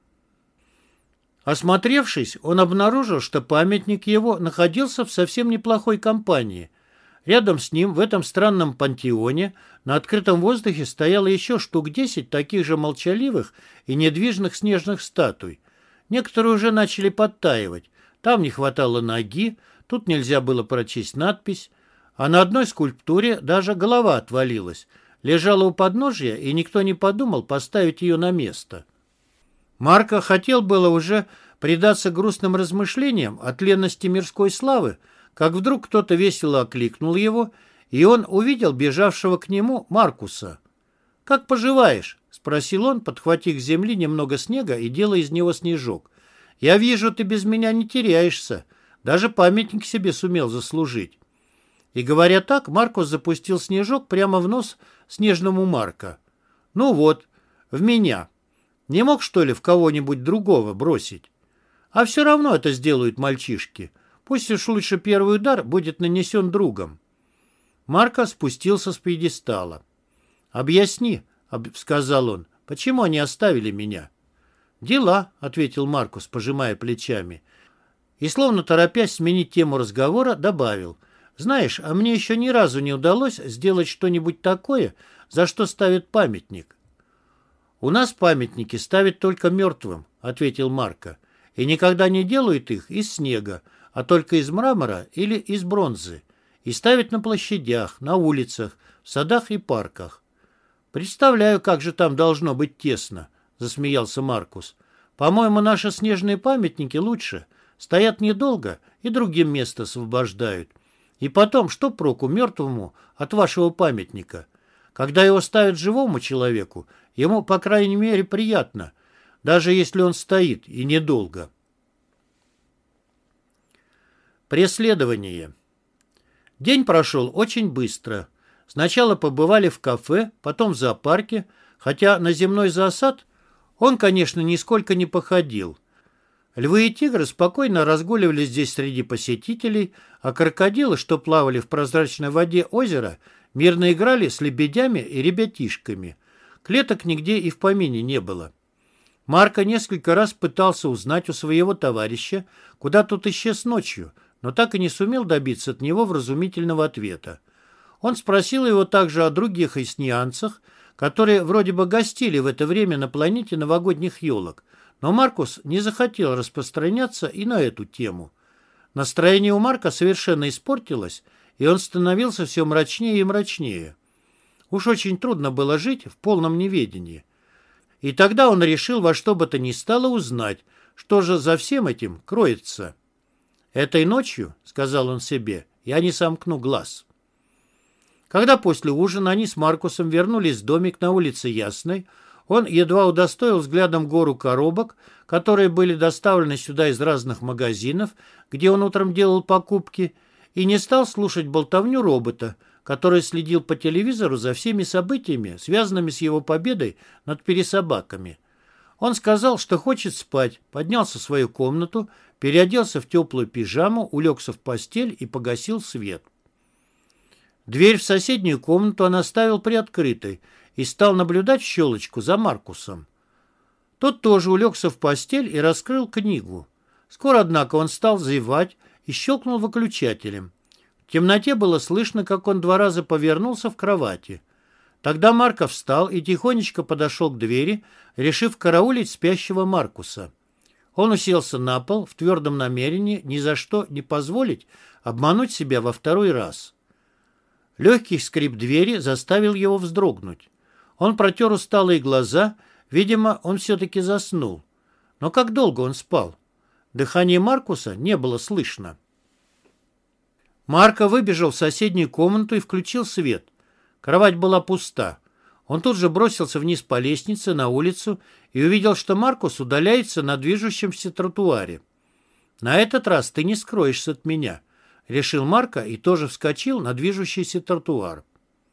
Осмотревшись, он обнаружил, что памятник его находился в совсем неплохой компании. Рядом с ним, в этом странном пантеоне, на открытом воздухе стояло еще штук 10 таких же молчаливых и недвижных снежных статуй. Некоторые уже начали подтаивать. Там не хватало ноги, тут нельзя было прочесть надпись, а на одной скульптуре даже голова отвалилась, лежала у подножия, и никто не подумал поставить ее на место. Марко хотел было уже предаться грустным размышлениям о тленности мирской славы, как вдруг кто-то весело окликнул его, и он увидел бежавшего к нему Маркуса. «Как поживаешь?» — спросил он, подхватив с земли немного снега и делая из него снежок. «Я вижу, ты без меня не теряешься. Даже памятник себе сумел заслужить». И говоря так, Маркус запустил снежок прямо в нос снежному Марко. «Ну вот, в меня. Не мог, что ли, в кого-нибудь другого бросить? А все равно это сделают мальчишки. Пусть уж лучше первый удар будет нанесен другом». Марко спустился с пьедестала. «Объясни», — сказал он, — «почему они оставили меня?» «Дела», — ответил Маркус, пожимая плечами. И, словно торопясь сменить тему разговора, добавил: «Знаешь, а мне еще ни разу не удалось сделать что-нибудь такое, за что ставят памятник». «У нас памятники ставят только мертвым», — ответил Марко, «и никогда не делают их из снега, а только из мрамора или из бронзы. и ставить на площадях, на улицах, в садах и парках. «Представляю, как же там должно быть тесно», — засмеялся Маркус. «По-моему, наши снежные памятники лучше. Стоят недолго и другим место освобождают. И потом, что проку мертвому от вашего памятника? Когда его ставят живому человеку, ему, по крайней мере, приятно, даже если он стоит и недолго». Преследование. День прошел очень быстро. Сначала побывали в кафе, потом в зоопарке, хотя на земной зоосад он, конечно, нисколько не походил. Львы и тигры спокойно разгуливали здесь среди посетителей, а крокодилы, что плавали в прозрачной воде озера, мирно играли с лебедями и ребятишками. Клеток нигде и в помине не было. Марко несколько раз пытался узнать у своего товарища, куда тот исчез ночью, но так и не сумел добиться от него вразумительного ответа. Он спросил его также о других эснеанцах, которые вроде бы гостили в это время на планете новогодних елок, но Маркус не захотел распространяться и на эту тему. Настроение у Марка совершенно испортилось, и он становился все мрачнее и мрачнее. Уж очень трудно было жить в полном неведении. И тогда он решил во что бы то ни стало узнать, что же за всем этим кроется. «Этой ночью, — сказал он себе, — я не сомкну глаз». Когда после ужина они с Маркусом вернулись в домик на улице Ясной, он едва удостоил взглядом гору коробок, которые были доставлены сюда из разных магазинов, где он утром делал покупки, и не стал слушать болтовню робота, который следил по телевизору за всеми событиями, связанными с его победой над пересобаками. Он сказал, что хочет спать, поднялся в свою комнату, переоделся в теплую пижаму, улегся в постель и погасил свет. Дверь в соседнюю комнату он оставил приоткрытой и стал наблюдать в щелочку за Маркусом. Тот тоже улегся в постель и раскрыл книгу. Скоро, однако, он стал зевать и щелкнул выключателем. В темноте было слышно, как он 2 раза повернулся в кровати. Тогда Марко встал и тихонечко подошел к двери, решив караулить спящего Маркуса. Он уселся на пол в твердом намерении ни за что не позволить обмануть себя во 2-й раз. Легкий скрип двери заставил его вздрогнуть. Он протер усталые глаза, видимо, он все-таки заснул. Но как долго он спал? Дыхание Маркуса не было слышно. Марко выбежал в соседнюю комнату и включил свет. Кровать была пуста. Он тут же бросился вниз по лестнице на улицу и увидел, что Маркус удаляется на движущемся тротуаре. «На этот раз ты не скроешься от меня», — решил Марко и тоже вскочил на движущийся тротуар.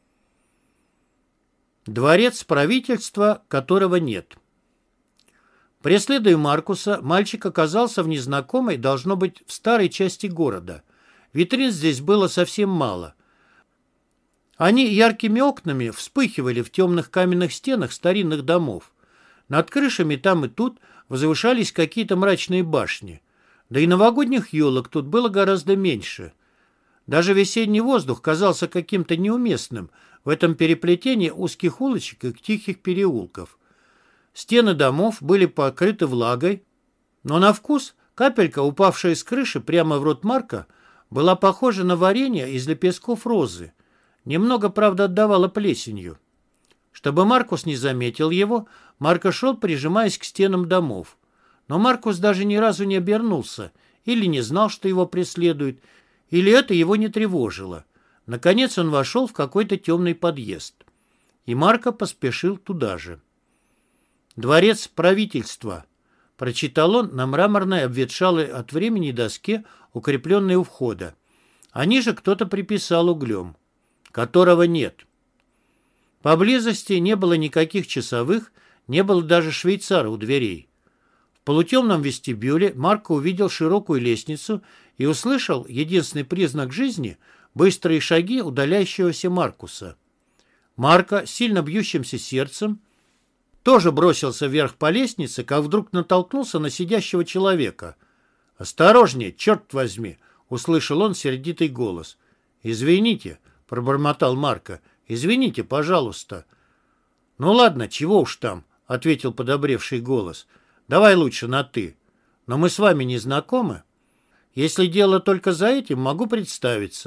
Дворец правительства, которого нет. Преследуя Маркуса, мальчик оказался в незнакомой, должно быть, в старой части города. Витрин здесь было совсем мало. Они яркими окнами вспыхивали в темных каменных стенах старинных домов. Над крышами там и тут возвышались какие-то мрачные башни. Да и новогодних елок тут было гораздо меньше. Даже весенний воздух казался каким-то неуместным в этом переплетении узких улочек и тихих переулков. Стены домов были покрыты влагой, но на вкус капелька, упавшая с крыши прямо в рот Марка, была похожа на варенье из лепестков розы. Немного, правда, отдавала плесенью. Чтобы Маркус не заметил его, Марко шел, прижимаясь к стенам домов. Но Маркус даже ни разу не обернулся, или не знал, что его преследуют, или это его не тревожило. Наконец он вошел в какой-то темный подъезд. И Марко поспешил туда же. «Дворец правительства», — прочитал он на мраморной, обветшалой от времени доске, укрепленной у входа. А ниже кто-то приписал углем, которого нет. Поблизости не было никаких часовых, не было даже швейцара у дверей. В полутемном вестибюле Марко увидел широкую лестницу и услышал единственный признак жизни — быстрые шаги удаляющегося Маркуса. Марко, сильно бьющимся сердцем, тоже бросился вверх по лестнице, как вдруг натолкнулся на сидящего человека. «Осторожнее, черт возьми!» — услышал он сердитый голос. «Извините», — пробормотал Марко, — «извините, пожалуйста». «Ну ладно, чего уж там», — ответил подобревший голос. «Давай лучше на «ты». Но мы с вами не знакомы. Если дело только за этим, могу представиться.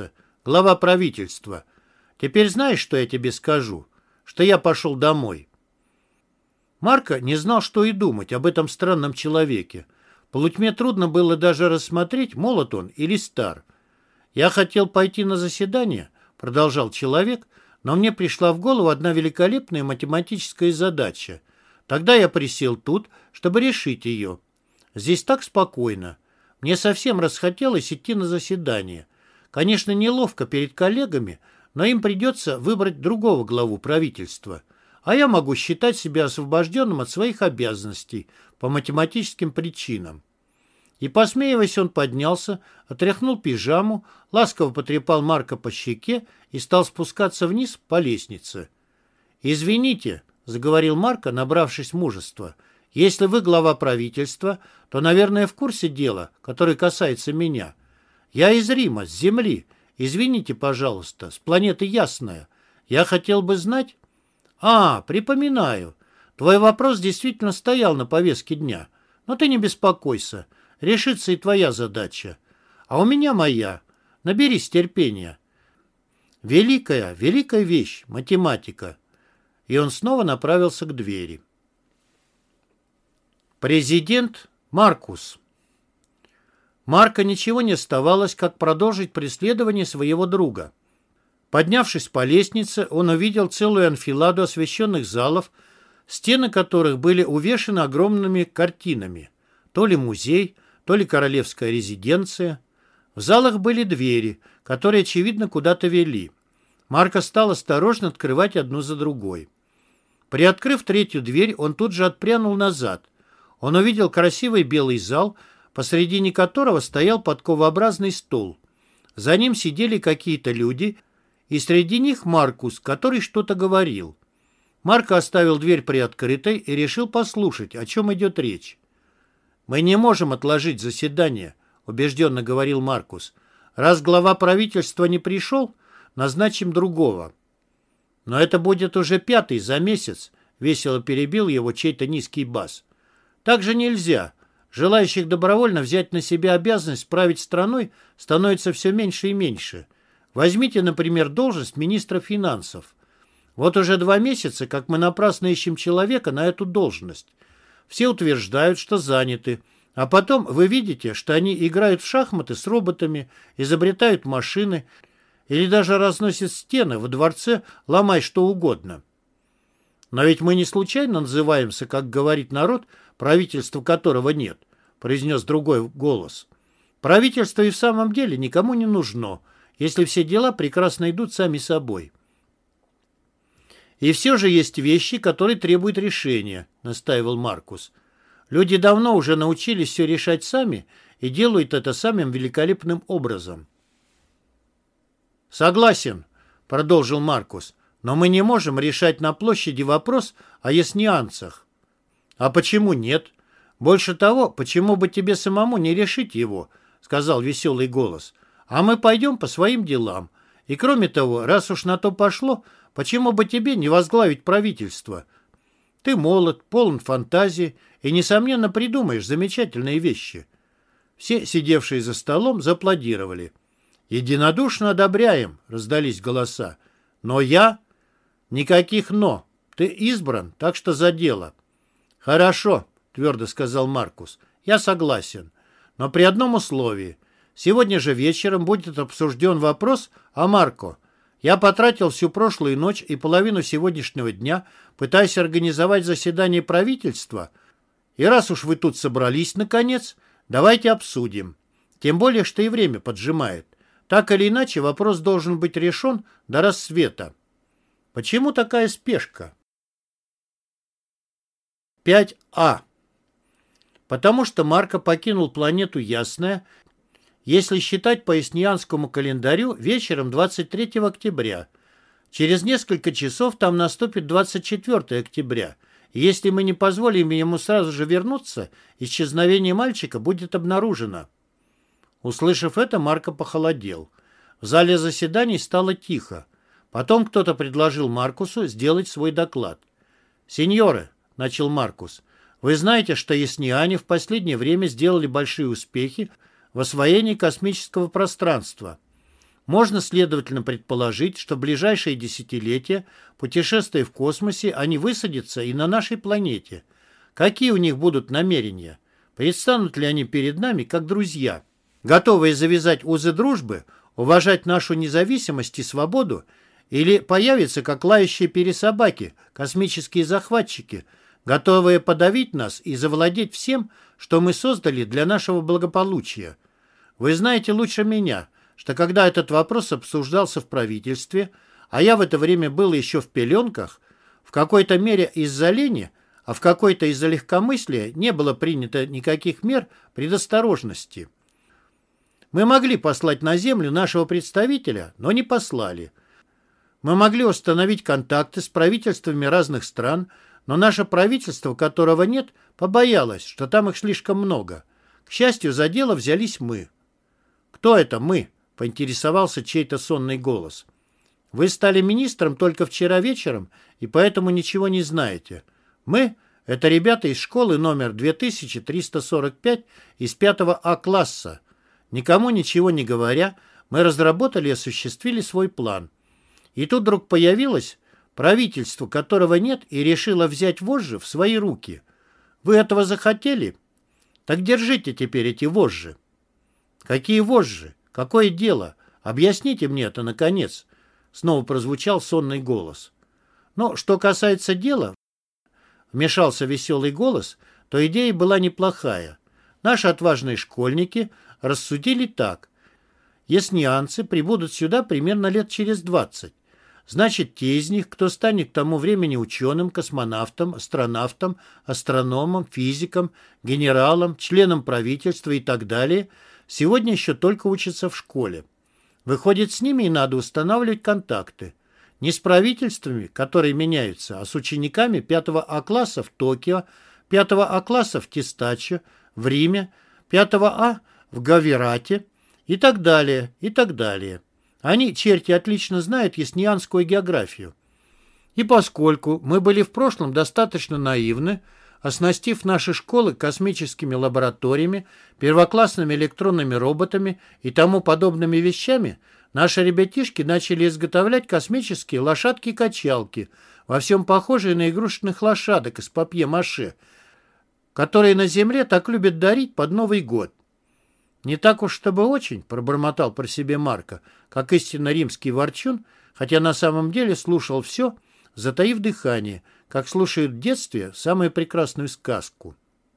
глава правительства. Теперь знаешь, что я тебе скажу? Что я пошел домой». Марко не знал, что и думать об этом странном человеке. В полутьме трудно было даже рассмотреть, молод он или стар. «Я хотел пойти на заседание», — продолжал человек, «но мне пришла в голову одна великолепная математическая задача. Тогда я присел тут, чтобы решить ее. Здесь так спокойно. Мне совсем расхотелось идти на заседание. Конечно, неловко перед коллегами, но им придется выбрать другого главу правительства. А я могу считать себя освобожденным от своих обязанностей по математическим причинам». И, посмеиваясь, он поднялся, отряхнул пижаму, ласково потрепал Марка по щеке и стал спускаться вниз по лестнице. «Извините», — заговорил Марко, набравшись мужества, — «если вы глава правительства, то, наверное, в курсе дела, которое касается меня. Я из Рима, с Земли. Извините, пожалуйста, с планеты Ясная. Я хотел бы знать...» «Припоминаю. Твой вопрос действительно стоял на повестке дня. Но ты не беспокойся. Решится и твоя задача. А у меня моя. Наберись терпения. Великая, великая вещь — математика». И он снова направился к двери. Президент Маркус. Марко ничего не оставалось, как продолжить преследование своего друга. Поднявшись по лестнице, он увидел целую анфиладу освещенных залов, стены которых были увешаны огромными картинами. То ли музей, то ли королевская резиденция. В залах были двери, которые, очевидно, куда-то вели. Марко стал осторожно открывать одну за другой. Приоткрыв третью дверь, он тут же отпрянул назад. Он увидел красивый белый зал, посредине которого стоял подковообразный стол. За ним сидели какие-то люди, и среди них Маркус, который что-то говорил. Марко оставил дверь приоткрытой и решил послушать, о чем идет речь. «Мы не можем отложить заседание», — убежденно говорил Маркус. «Раз глава правительства не пришел, назначим другого». «Но это будет уже 5-й за месяц», — весело перебил его чей-то низкий бас. «Так же нельзя. Желающих добровольно взять на себя обязанность править страной становится все меньше и меньше. Возьмите, например, должность министра финансов. Вот уже 2 месяца, как мы напрасно ищем человека на эту должность. Все утверждают, что заняты. А потом вы видите, что они играют в шахматы с роботами, изобретают машины или даже разносят стены во дворце, ломая что угодно. Но ведь мы не случайно называемся, как говорит народ, правительства которого нет, произнес другой голос. Правительство и в самом деле никому не нужно, если все дела прекрасно идут сами собой. «И все же есть вещи, которые требуют решения», — настаивал Маркус. «Люди давно уже научились все решать сами и делают это самым великолепным образом». «Согласен», — продолжил Маркус, «но мы не можем решать на площади вопрос о яснианцах». «А почему нет? Больше того, почему бы тебе самому не решить его?» — сказал веселый голос. «А мы пойдем по своим делам. И кроме того, раз уж на то пошло, почему бы тебе не возглавить правительство? Ты молод, полон фантазии и, несомненно, придумаешь замечательные вещи». Все, сидевшие за столом, зааплодировали. «Единодушно одобряем», — раздались голоса. «Но я...» «Никаких «но». Ты избран, так что за дело». «Хорошо», — твердо сказал Маркус. «Я согласен. Но при одном условии. Сегодня же вечером будет обсужден вопрос о Марко. Я потратил всю прошлую ночь и половину сегодняшнего дня, пытаясь организовать заседание правительства. И раз уж вы тут собрались, наконец, давайте обсудим. Тем более, что и время поджимает. Так или иначе, вопрос должен быть решен до рассвета. Почему такая спешка?» 5А. Потому что Марко покинул планету Ясная, если считать по яснианскому календарю, вечером 23 октября. Через несколько часов там наступит 24 октября. И если мы не позволим ему сразу же вернуться, исчезновение мальчика будет обнаружено. Услышав это, Марко похолодел. В зале заседаний стало тихо. Потом кто-то предложил Маркусу сделать свой доклад. «Сеньоры», — начал Маркус, — «вы знаете, что ясниане в последнее время сделали большие успехи в освоении космического пространства. Можно, следовательно, предположить, что в ближайшие десятилетия, путешествуя в космосе, они высадятся и на нашей планете. Какие у них будут намерения? Предстанут ли они перед нами как друзья, готовые завязать узы дружбы, уважать нашу независимость и свободу, или появятся как лающие пересобаки, космические захватчики, готовые подавить нас и завладеть всем, что мы создали для нашего благополучия? Вы знаете лучше меня, что когда этот вопрос обсуждался в правительстве, а я в это время был еще в пеленках, в какой-то мере из-за лени, а в какой-то из-за легкомыслия не было принято никаких мер предосторожности. Мы могли послать на Землю нашего представителя, но не послали. Мы могли установить контакты с правительствами разных стран, но наше правительство, которого нет, побоялось, что там их слишком много. К счастью, за дело взялись мы. «Кто это мы?» — поинтересовался чей-то сонный голос. «Вы стали министром только вчера вечером, и поэтому ничего не знаете. Мы — это ребята из школы номер 2345 из 5 А класса. Никому ничего не говоря, мы разработали и осуществили свой план. И тут вдруг появилось правительство, которого нет, и решило взять вожжи в свои руки. Вы этого захотели? Так держите теперь эти вожжи». «Какие вожжи? Какое дело? Объясните мне это, наконец!» Снова прозвучал сонный голос. «Но что касается дела, — вмешался веселый голос, — то идея была неплохая. Наши отважные школьники рассудили так. Яснианцы прибудут сюда примерно лет через 20. Значит, те из них, кто станет к тому времени ученым, космонавтом, астронавтом, астрономом, физиком, генералом, членом правительства и так далее, сегодня еще только учатся в школе. Выходит, с ними и надо устанавливать контакты. Не с правительствами, которые меняются, а с учениками 5 А класса в Токио, 5 А класса в Тестачо, в Риме, 5 А в Гавирате и так далее, и так далее. Они, черти, отлично знают яснианскую географию. И поскольку мы были в прошлом достаточно наивны, оснастив наши школы космическими лабораториями, первоклассными электронными роботами и тому подобными вещами, наши ребятишки начали изготовлять космические лошадки-качалки, во всем похожие на игрушечных лошадок из папье-маше, которые на Земле так любят дарить под Новый год. «Не так уж чтобы очень», — пробормотал про себя Марко, как истинно римский ворчун, хотя на самом деле слушал все, затаив дыхание, как слушают в детстве самую прекрасную сказку.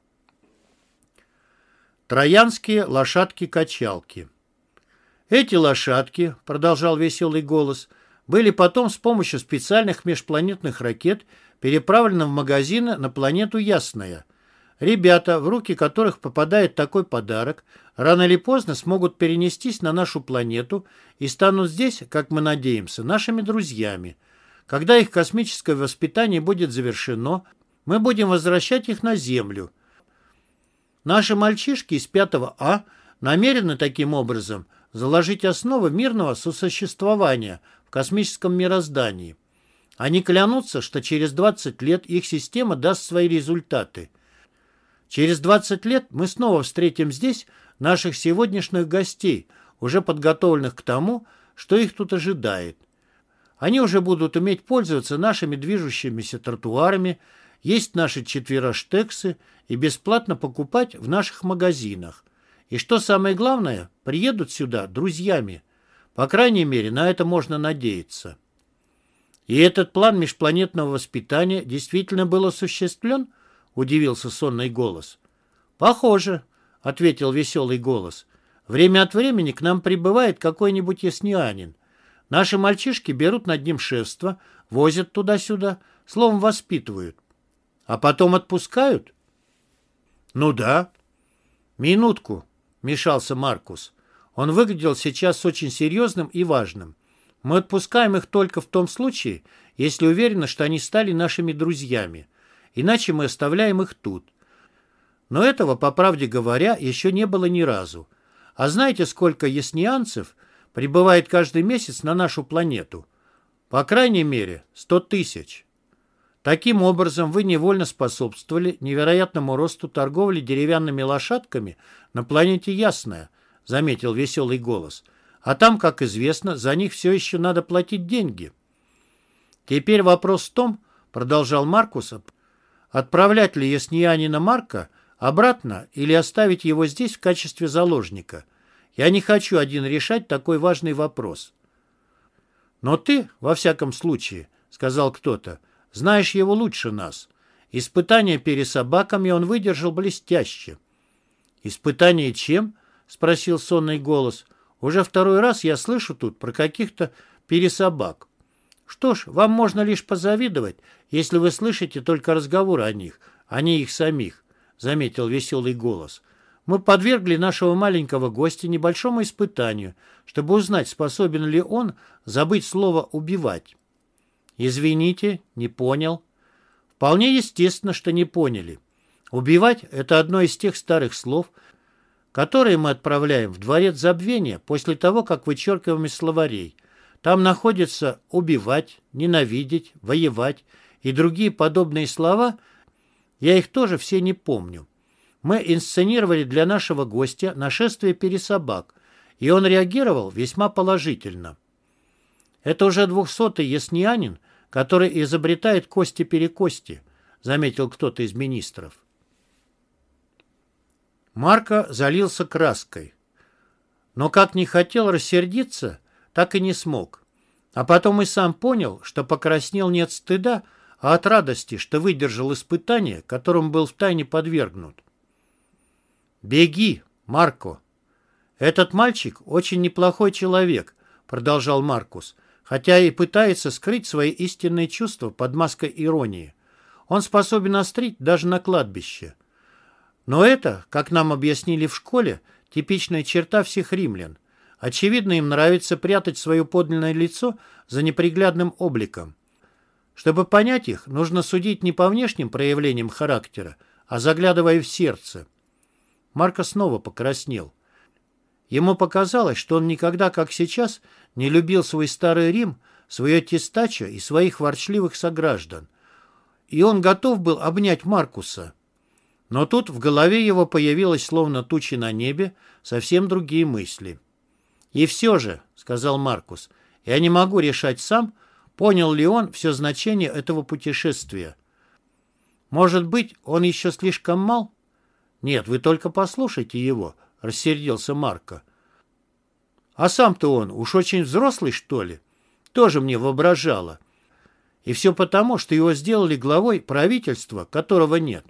Троянские лошадки-качалки. Эти лошадки, продолжал веселый голос, были потом с помощью специальных межпланетных ракет переправлены в магазины на планету Ясная. Ребята, в руки которых попадает такой подарок, рано или поздно смогут перенестись на нашу планету и станут здесь, как мы надеемся, нашими друзьями. Когда их космическое воспитание будет завершено, мы будем возвращать их на Землю. Наши мальчишки из 5 А намерены таким образом заложить основы мирного сосуществования в космическом мироздании. Они клянутся, что через 20 лет их система даст свои результаты. Через 20 лет мы снова встретим здесь наших сегодняшних гостей, уже подготовленных к тому, что их тут ожидает. Они уже будут уметь пользоваться нашими движущимися тротуарами, есть наши четвероштексы и бесплатно покупать в наших магазинах. И что самое главное, приедут сюда друзьями. По крайней мере, на это можно надеяться. И этот план межпланетного воспитания действительно был осуществлен? Удивился сонный голос. Похоже, ответил веселый голос. Время от времени к нам прибывает какой-нибудь яснианин. Наши мальчишки берут над ним шефство, возят туда-сюда, словом, воспитывают. А потом отпускают? Ну да. Минутку, вмешался Маркус. Он выглядел сейчас очень серьезным и важным. Мы отпускаем их только в том случае, если уверены, что они стали нашими друзьями. Иначе мы оставляем их тут. Но этого, по правде говоря, еще не было ни разу. А знаете, сколько яснианцев прибывает каждый месяц на нашу планету? По крайней мере, 100 тысяч. Таким образом, вы невольно способствовали невероятному росту торговли деревянными лошадками на планете Ясная, заметил веселый голос. А там, как известно, за них все еще надо платить деньги. Теперь вопрос в том, продолжал Маркус, отправлять ли ясниянина Марка обратно или оставить его здесь в качестве заложника. Я не хочу один решать такой важный вопрос. Но ты, во всяком случае, сказал кто-то, знаешь его лучше нас. Испытание пересобаками он выдержал блестяще. «Испытание чем?» — спросил сонный голос. «Уже второй раз я слышу тут про каких-то пересобак. Что ж, вам можно лишь позавидовать, если вы слышите только разговоры о них, а не их самих», — заметил веселый голос. «Мы подвергли нашего маленького гостя небольшому испытанию, чтобы узнать, способен ли он забыть слово «убивать». «Извините, не понял». «Вполне естественно, что не поняли. Убивать — это одно из тех старых слов, которые мы отправляем в дворец забвения после того, как вычеркиваем из словарей. Там находятся убивать, ненавидеть, воевать и другие подобные слова. Я их тоже все не помню. Мы инсценировали для нашего гостя нашествие пересобак, и он реагировал весьма положительно. Это уже 200-й ясниянин, который изобретает кости-перекости, заметил кто-то из министров. Марко залился краской. Но как не хотел рассердиться, так и не смог. А потом и сам понял, что покраснел не от стыда, а от радости, что выдержал испытание, которому был втайне подвергнут. «Беги, Марко!» «Этот мальчик очень неплохой человек», — продолжал Маркус, хотя и пытается скрыть свои истинные чувства под маской иронии. Он способен острить даже на кладбище. Но это, как нам объяснили в школе, типичная черта всех римлян. Очевидно, им нравится прятать свое подлинное лицо за неприглядным обликом. Чтобы понять их, нужно судить не по внешним проявлениям характера, а заглядывая в сердце. Марко снова покраснел. Ему показалось, что он никогда, как сейчас, не любил свой старый Рим, свое Тестачо и своих ворчливых сограждан. И он готов был обнять Маркуса. Но тут в голове его появилось, словно тучи на небе, совсем другие мысли. «И все же», — сказал Маркус, — «я не могу решать сам, понял ли он все значение этого путешествия. Может быть, он еще слишком мал?» «Нет, вы только послушайте его», — рассердился Марко. «А сам-то он уж очень взрослый, что ли? Тоже мне воображало. И все потому, что его сделали главой правительства, которого нет».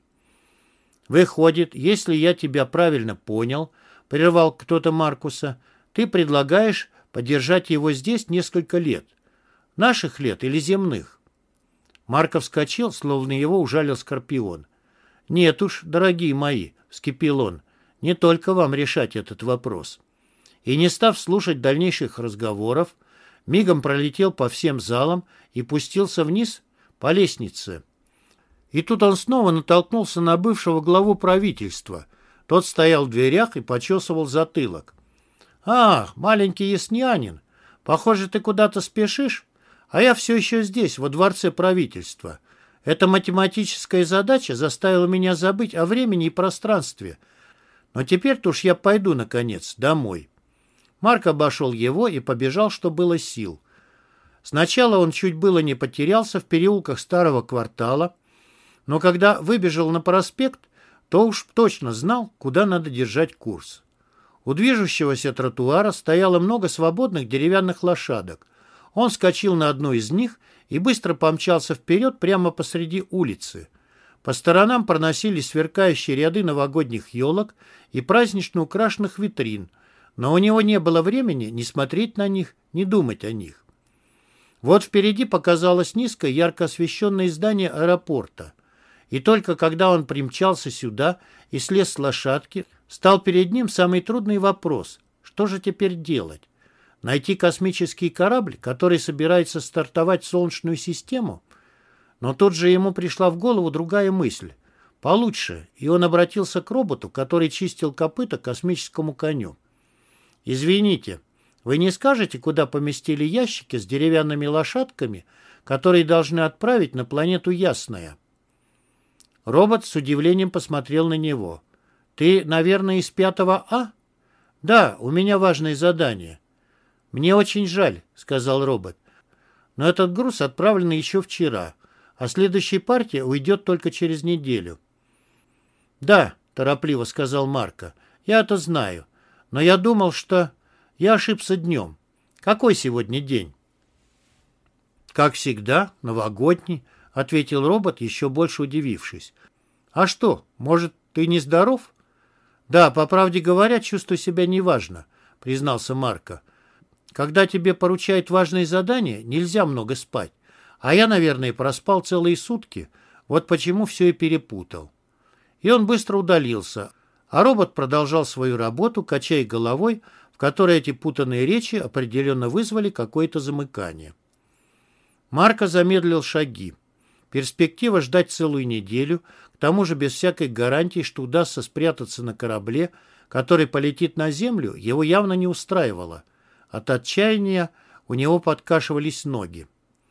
«Выходит, если я тебя правильно понял», — прервал кто-то Маркуса, — «ты предлагаешь подержать его здесь несколько лет. Наших лет или земных?» Марко вскочил, словно его ужалил скорпион. «Нет уж, дорогие мои», — вскипел он, — «не только вам решать этот вопрос». И, не став слушать дальнейших разговоров, мигом пролетел по всем залам и пустился вниз по лестнице. И тут он снова натолкнулся на бывшего главу правительства. Тот стоял в дверях и почесывал затылок. «Ах, маленький яснянин, похоже, ты куда-то спешишь, а я все еще здесь, во дворце правительства. Эта математическая задача заставила меня забыть о времени и пространстве. Но теперь-то уж я пойду, наконец, домой». Марк обошел его и побежал, что было сил. Сначала он чуть было не потерялся в переулках старого квартала, но когда выбежал на проспект, то уж точно знал, куда надо держать курс. У движущегося тротуара стояло много свободных деревянных лошадок. Он вскочил на одну из них и быстро помчался вперед прямо посреди улицы. По сторонам проносились сверкающие ряды новогодних елок и празднично украшенных витрин, но у него не было времени ни смотреть на них, ни думать о них. Вот впереди показалось низкое, ярко освещенное здание аэропорта. И только когда он примчался сюда и слез с лошадки, стал перед ним самый трудный вопрос: что же теперь делать? Найти космический корабль, который собирается стартовать в Солнечную систему? Но тут же ему пришла в голову другая мысль. Получше, и он обратился к роботу, который чистил копыта космическому коню. «Извините, вы не скажете, куда поместили ящики с деревянными лошадками, которые должны отправить на планету Ясная?» Робот с удивлением посмотрел на него. «Ты, наверное, из 5 А?» «Да, у меня важное задание». «Мне очень жаль», — сказал робот. «Но этот груз отправлен еще вчера, а следующая партия уйдет только через неделю». «Да», — торопливо сказал Марко, — «я это знаю. Но я думал, что... Я ошибся днем. Какой сегодня день?» «Как всегда, новогодний», — ответил робот, еще больше удивившись. «А что, может, ты не здоров?» «Да, по правде говоря, чувствую себя неважно», — признался Марко. «Когда тебе поручают важные задания, нельзя много спать. А я, наверное, проспал целые сутки. Вот почему все и перепутал». И он быстро удалился, а робот продолжал свою работу, качая головой, в которой эти путанные речи определенно вызвали какое-то замыкание. Марко замедлил шаги. Перспектива ждать целую неделю, к тому же без всякой гарантии, что удастся спрятаться на корабле, который полетит на землю, его явно не устраивала. От отчаяния у него подкашивались ноги.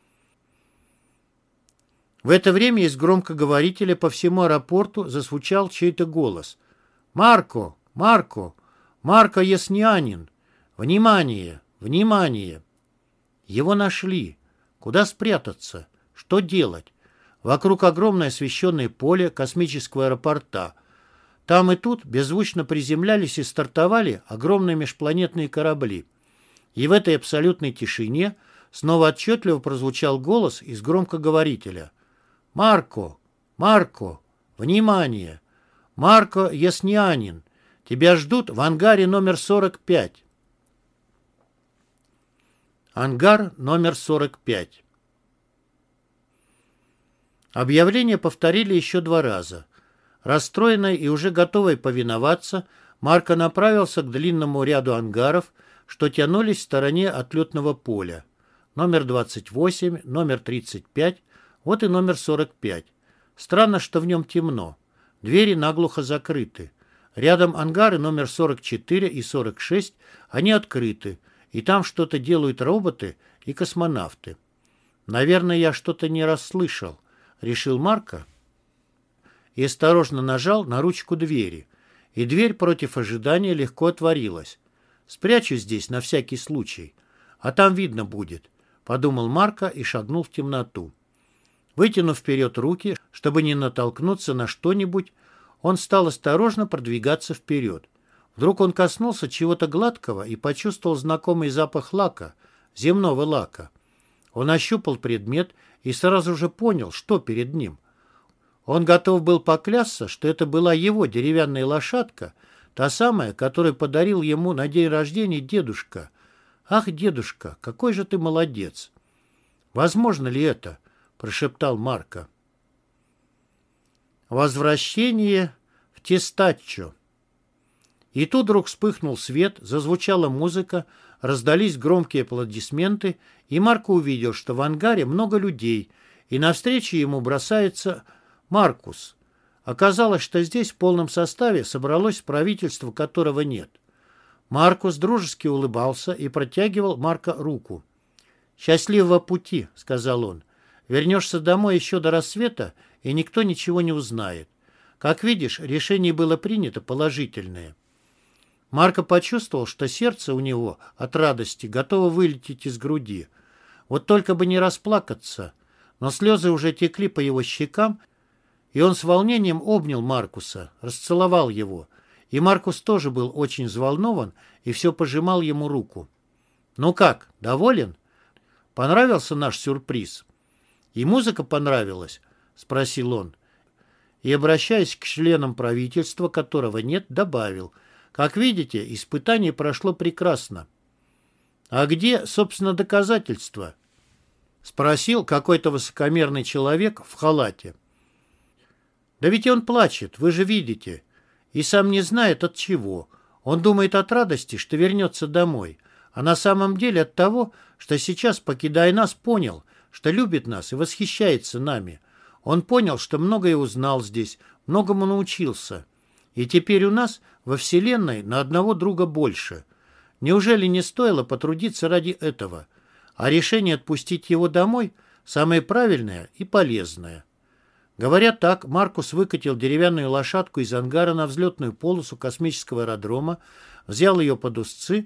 В это время из громкоговорителя по всему аэропорту зазвучал чей-то голос. «Марко! Марко! Марко Яснянин! Внимание! Внимание!» Его нашли. Куда спрятаться? Что делать? Вокруг огромное освещенное поле космического аэропорта. Там и тут беззвучно приземлялись и стартовали огромные межпланетные корабли. И в этой абсолютной тишине снова отчетливо прозвучал голос из громкоговорителя. «Марко! Марко! Внимание! Марко Яснянин! Тебя ждут в ангаре номер 45!» Ангар номер 45. Объявление повторили еще 2 раза. Расстроенный и уже готовый повиноваться, Марко направился к длинному ряду ангаров, что тянулись в стороне отлетного поля. Номер 28, номер 35, вот и номер 45. Странно, что в нем темно. Двери наглухо закрыты. Рядом ангары номер 44 и 46, они открыты, и там что-то делают роботы и космонавты. «Наверное, я что-то не расслышал», — решил Марко и осторожно нажал на ручку двери. И дверь против ожидания легко отворилась. «Спрячусь здесь на всякий случай, а там видно будет», — подумал Марко и шагнул в темноту. Вытянув вперед руки, чтобы не натолкнуться на что-нибудь, он стал осторожно продвигаться вперед. Вдруг он коснулся чего-то гладкого и почувствовал знакомый запах лака, земного лака. Он ощупал предмет и сразу же понял, что перед ним. Он готов был поклясться, что это была его деревянная лошадка, та самая, которую подарил ему на день рождения дедушка. «Ах, дедушка, какой же ты молодец!» «Возможно ли это?» – прошептал Марко. Возвращение в Тестаччо. И тут вдруг вспыхнул свет, зазвучала музыка, раздались громкие аплодисменты, и Марко увидел, что в ангаре много людей, и навстречу ему бросается Маркус. Оказалось, что здесь в полном составе собралось правительство, которого нет. Маркус дружески улыбался и протягивал Марко руку. «Счастливого пути», — сказал он. «Вернешься домой еще до рассвета, и никто ничего не узнает. Как видишь, решение было принято положительное». Марко почувствовал, что сердце у него от радости готово вылететь из груди. Вот только бы не расплакаться. Но слезы уже текли по его щекам, и он с волнением обнял Маркуса, расцеловал его. И Маркус тоже был очень взволнован и все пожимал ему руку. «Ну как, доволен? Понравился наш сюрприз?» «И музыка понравилась?» — спросил он. И, обращаясь к членам правительства, которого нет, добавил: «Как видите, испытание прошло прекрасно». «А где, собственно, доказательства?» — спросил какой-то высокомерный человек в халате. «Да ведь он плачет, вы же видите, и сам не знает от чего. Он думает от радости, что вернется домой, а на самом деле от того, что сейчас, покидая нас, понял, что любит нас и восхищается нами. Он понял, что многое узнал здесь, многому научился. И теперь у нас во Вселенной на одного друга больше. Неужели не стоило потрудиться ради этого? А решение отпустить его домой самое правильное и полезное». Говоря так, Маркус выкатил деревянную лошадку из ангара на взлетную полосу космического аэродрома, взял ее под узцы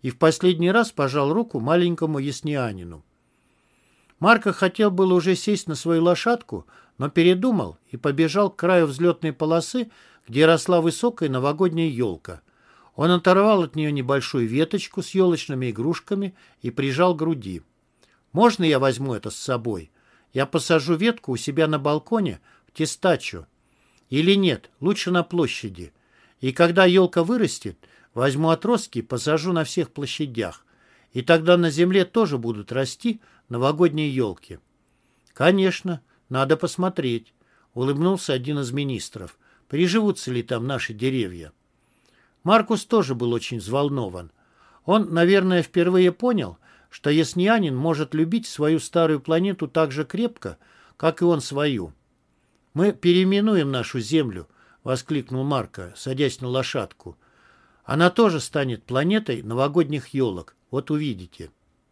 и в последний раз пожал руку маленькому яснианину. Марко хотел было уже сесть на свою лошадку, но передумал и побежал к краю взлетной полосы, где росла высокая новогодняя елка. Он оторвал от нее небольшую веточку с елочными игрушками и прижал к груди. «Можно я возьму это с собой? Я посажу ветку у себя на балконе в Тестачо. Или нет, лучше на площади. И когда елка вырастет, возьму отростки и посажу на всех площадях. И тогда на земле тоже будут расти новогодние елки». «Конечно, надо посмотреть», — улыбнулся один из министров. «Приживутся ли там наши деревья?» Маркус тоже был очень взволнован. Он, наверное, впервые понял, что яснианин может любить свою старую планету так же крепко, как и он свою. «Мы переименуем нашу Землю», — воскликнул Марко, садясь на лошадку. «Она тоже станет планетой новогодних елок. Вот увидите».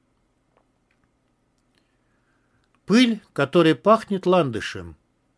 Пыль, которая пахнет ландышем.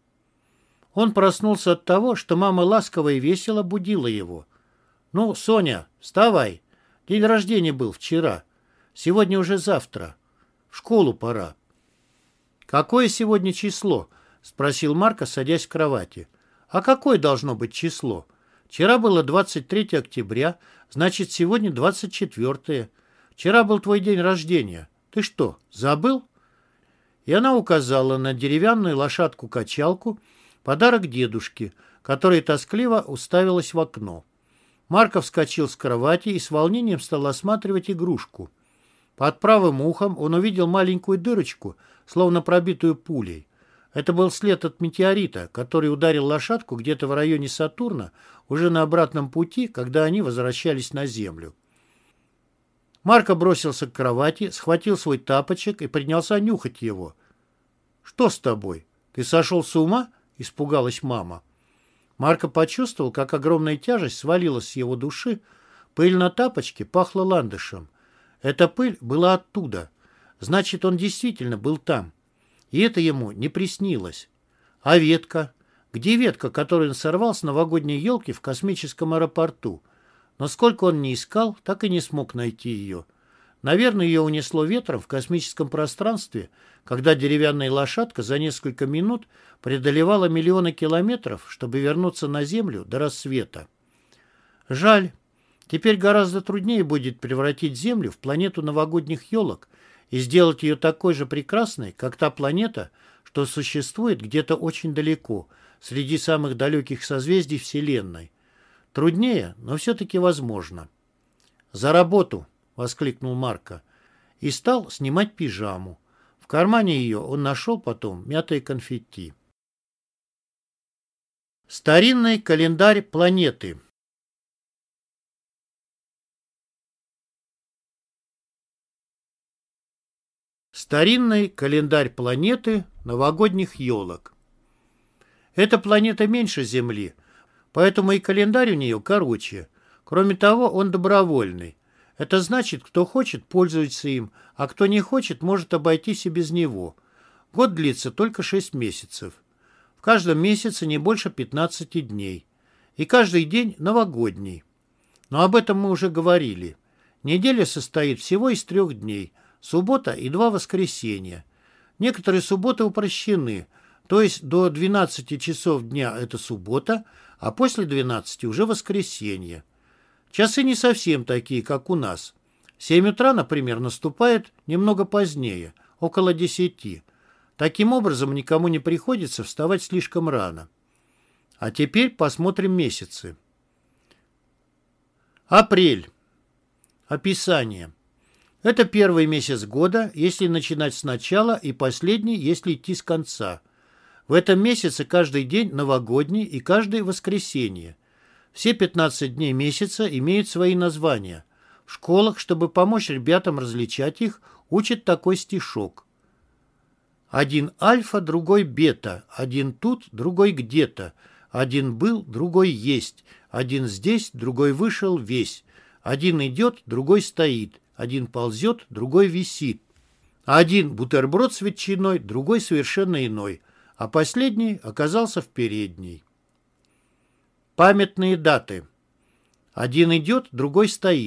Он проснулся от того, что мама ласково и весело будила его. «Ну, Соня, вставай. День рождения был вчера. Сегодня уже завтра. В школу пора». «Какое сегодня число?» — спросил Марко, садясь в кровати. «А какое должно быть число? Вчера было 23 октября, значит, сегодня 24. Вчера был твой день рождения. Ты что, забыл?» И она указала на деревянную лошадку-качалку, подарок дедушке, которая тоскливо уставилась в окно. Марко вскочил с кровати и с волнением стал осматривать игрушку. Под правым ухом он увидел маленькую дырочку, словно пробитую пулей. Это был след от метеорита, который ударил лошадку где-то в районе Сатурна уже на обратном пути, когда они возвращались на Землю. Марко бросился к кровати, схватил свой тапочек и принялся нюхать его. «Что с тобой? Ты сошел с ума?» — испугалась мама. Марко почувствовал, как огромная тяжесть свалилась с его души. Пыль на тапочке пахла ландышем. Эта пыль была оттуда. Значит, он действительно был там. И это ему не приснилось. А ветка? Где ветка, которую он сорвал с новогодней елки в космическом аэропорту? Но сколько он не искал, так и не смог найти ее. Наверное, ее унесло ветром в космическом пространстве, когда деревянная лошадка за несколько минут преодолевала миллионы километров, чтобы вернуться на Землю до рассвета. Жаль. Теперь гораздо труднее будет превратить Землю в планету новогодних елок и сделать ее такой же прекрасной, как та планета, что существует где-то очень далеко, среди самых далеких созвездий Вселенной. Труднее, но все-таки возможно. «За работу!» — воскликнул Марко и стал снимать пижаму. В кармане ее он нашел потом мятые конфетти. Старинный календарь планеты. Старинный календарь планеты новогодних елок. Эта планета меньше Земли, поэтому и календарь у нее короче. Кроме того, он добровольный. Это значит, кто хочет, пользуется им, а кто не хочет, может обойтись и без него. Год длится только 6 месяцев. В каждом месяце не больше 15 дней. И каждый день новогодний. Но об этом мы уже говорили. Неделя состоит всего из 3 дней. Суббота и 2 воскресенья. Некоторые субботы упрощены, то есть до 12 часов дня это суббота, а после 12 уже воскресенье. Часы не совсем такие, как у нас. 7 утра, например, наступает немного позднее, около 10. Таким образом, никому не приходится вставать слишком рано. А теперь посмотрим месяцы. Апрель. Описание. Это первый месяц года, если начинать сначала, и последний, если идти с конца. В этом месяце каждый день новогодний и каждое воскресенье. Все 15 дней месяца имеют свои названия. В школах, чтобы помочь ребятам различать их, учат такой стишок. Один альфа, другой бета, один тут, другой где-то. Один был, другой есть. Один здесь, другой вышел весь. Один идет, другой стоит. Один ползет, другой висит. Один бутерброд с ветчиной, другой совершенно иной. А последний оказался в передней. Памятные даты. Один идет, другой стоит.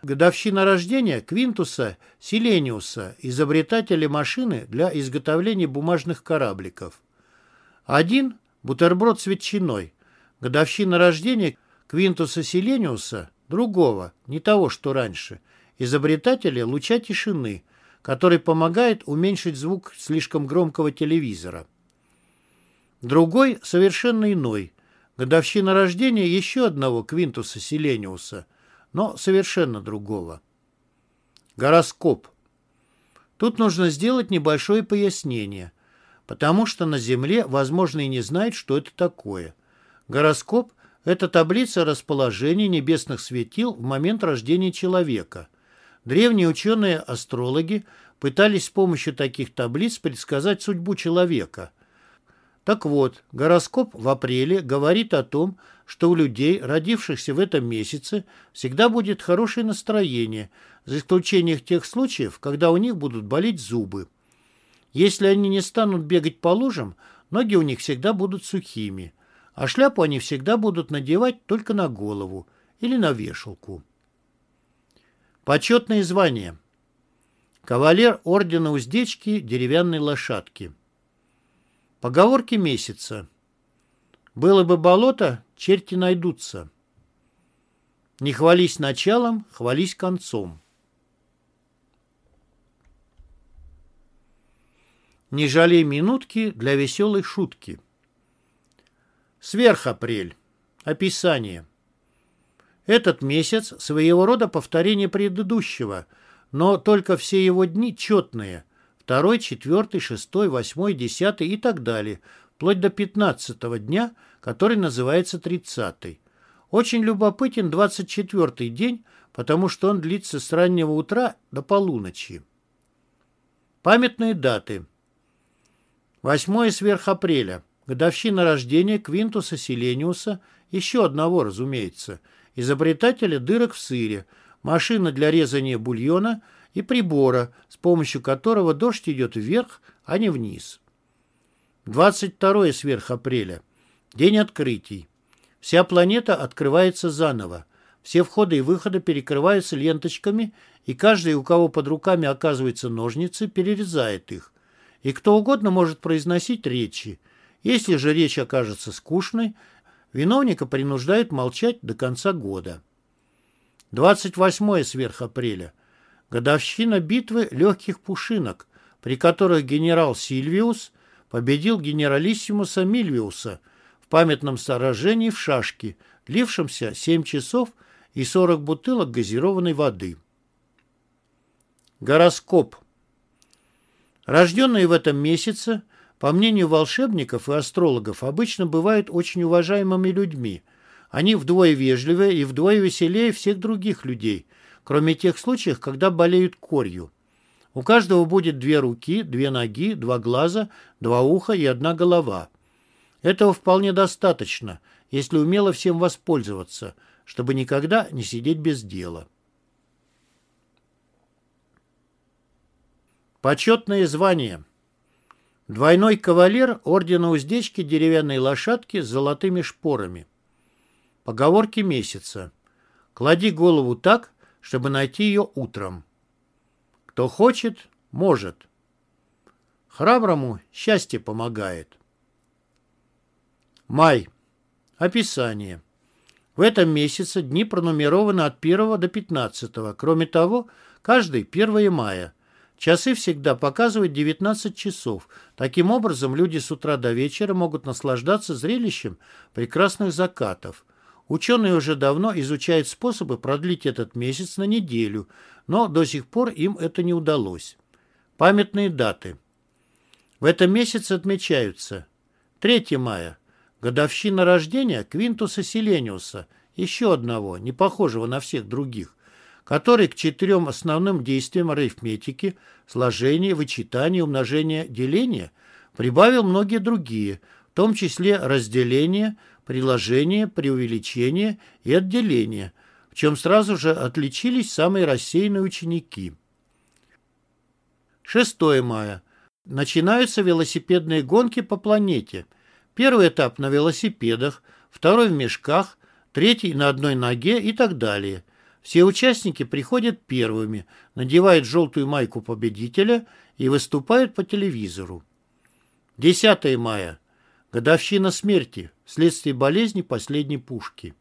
Годовщина рождения Квинтуса Силениуса, изобретателя машины для изготовления бумажных корабликов. 1. Бутерброд с ветчиной. Годовщина рождения Квинтуса Силениуса, другого, не того, что раньше, изобретателя луча тишины, который помогает уменьшить звук слишком громкого телевизора. Другой, совершенно иной. Годовщина рождения еще одного Квинтуса Силениуса, но совершенно другого. Гороскоп. Тут нужно сделать небольшое пояснение, потому что на Земле, возможно, и не знают, что это такое. Гороскоп – это таблица расположения небесных светил в момент рождения человека. Древние ученые-астрологи пытались с помощью таких таблиц предсказать судьбу человека. Так вот, гороскоп в апреле говорит о том, что у людей, родившихся в этом месяце, всегда будет хорошее настроение, за исключением тех случаев, когда у них будут болеть зубы. Если они не станут бегать по лужам, ноги у них всегда будут сухими, а шляпу они всегда будут надевать только на голову или на вешалку. Почетные звания. Кавалер ордена Уздечки деревянной лошадки. Поговорки месяца. Было бы болото, черти найдутся. Не хвались началом, хвались концом. Не жалей минутки для веселой шутки. Сверхапрель. Описание. Этот месяц своего рода повторение предыдущего, но только все его дни четные. 2, 4, 6, 8, 10 и так далее, вплоть до 15-го дня, который называется 30-й. Очень любопытен 24-й день, потому что он длится с раннего утра до полуночи. Памятные даты. 8 сверхапреля. Годовщина рождения Квинтуса Силениуса, еще одного, разумеется, изобретателя дырок в сыре, машина для резания бульона и прибора, с помощью которого дождь идет вверх, а не вниз. 22 сверхапреля. День открытий. Вся планета открывается заново. Все входы и выходы перекрываются ленточками, и каждый, у кого под руками оказываются ножницы, перерезает их. И кто угодно может произносить речи. Если же речь окажется скучной, виновника принуждают молчать до конца года. 28 сверхапреля. Годовщина битвы легких пушинок, при которых генерал Сильвиус победил генералиссимуса Мильвиуса в памятном сражении в шашки, длившемся 7 часов и 40 бутылок газированной воды. Гороскоп. Рожденные в этом месяце, по мнению волшебников и астрологов, обычно бывают очень уважаемыми людьми. Они вдвое вежливее и вдвое веселее всех других людей, кроме тех случаев, когда болеют корью. У каждого будет 2 руки, 2 ноги, 2 глаза, 2 уха и 1 голова. Этого вполне достаточно, если умело всем воспользоваться, чтобы никогда не сидеть без дела. Почетные звания. Двойной кавалер ордена Уздечки деревянной лошадки с золотыми шпорами. Поговорки месяца. Клади голову так, чтобы найти ее утром. Кто хочет, может. Храброму счастье помогает. Май. Описание. В этом месяце дни пронумерованы от 1 до 15. Кроме того, каждый 1 мая. Часы всегда показывают 19 часов. Таким образом, люди с утра до вечера могут наслаждаться зрелищем прекрасных закатов. Ученые уже давно изучают способы продлить этот месяц на неделю, но до сих пор им это не удалось. Памятные даты. В этом месяце отмечаются 3 мая. Годовщина рождения Квинтуса Силениуса, еще одного, не похожего на всех других, который к 4 основным действиям арифметики, сложения, вычитания, умножения, деления прибавил многие другие, в том числе разделение, приложение, преувеличение и отделение, в чем сразу же отличились самые рассеянные ученики. 6 мая. Начинаются велосипедные гонки по планете. Первый этап на велосипедах, второй в мешках, третий на одной ноге и так далее. Все участники приходят первыми, надевают желтую майку победителя и выступают по телевизору. 10 мая. Годовщина смерти вследствие болезни последней пушки.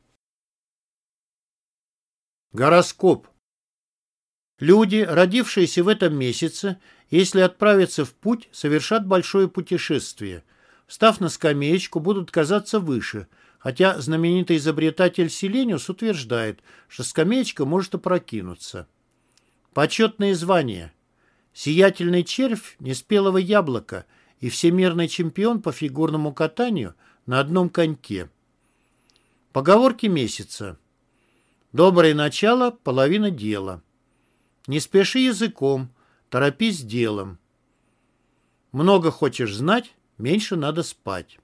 Гороскоп. Люди, родившиеся в этом месяце, если отправятся в путь, совершат большое путешествие. Встав на скамеечку, будут казаться выше, хотя знаменитый изобретатель Селениус утверждает, что скамеечка может опрокинуться. Почетные звания. Сиятельный червь неспелого яблока и всемирный чемпион по фигурному катанию на одном коньке. Поговорки месяца. Доброе начало – половина дела. Не спеши языком, торопись делом. Много хочешь знать, меньше надо спать.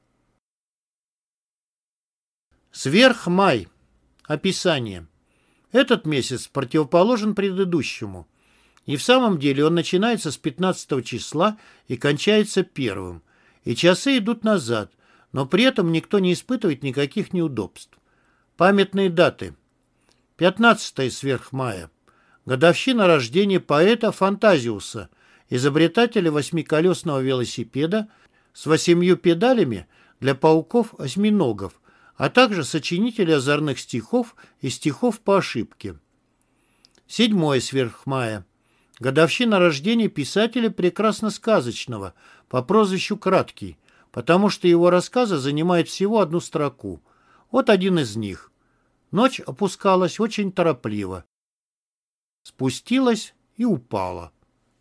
Сверхмай. Описание. Этот месяц противоположен предыдущему. И в самом деле он начинается с 15 числа и кончается 1. И часы идут назад, но при этом никто не испытывает никаких неудобств. Памятные даты. 15 сверхмая. Годовщина рождения поэта Фантазиуса, изобретателя восьмиколесного велосипеда с 8 педалями для пауков-осьминогов, а также сочинителя озорных стихов и стихов по ошибке. 7 сверхмая. Годовщина рождения писателя прекрасно-сказочного по прозвищу Краткий, потому что его рассказы занимают всего одну строку. Вот один из них. Ночь опускалась очень торопливо. Спустилась и упала.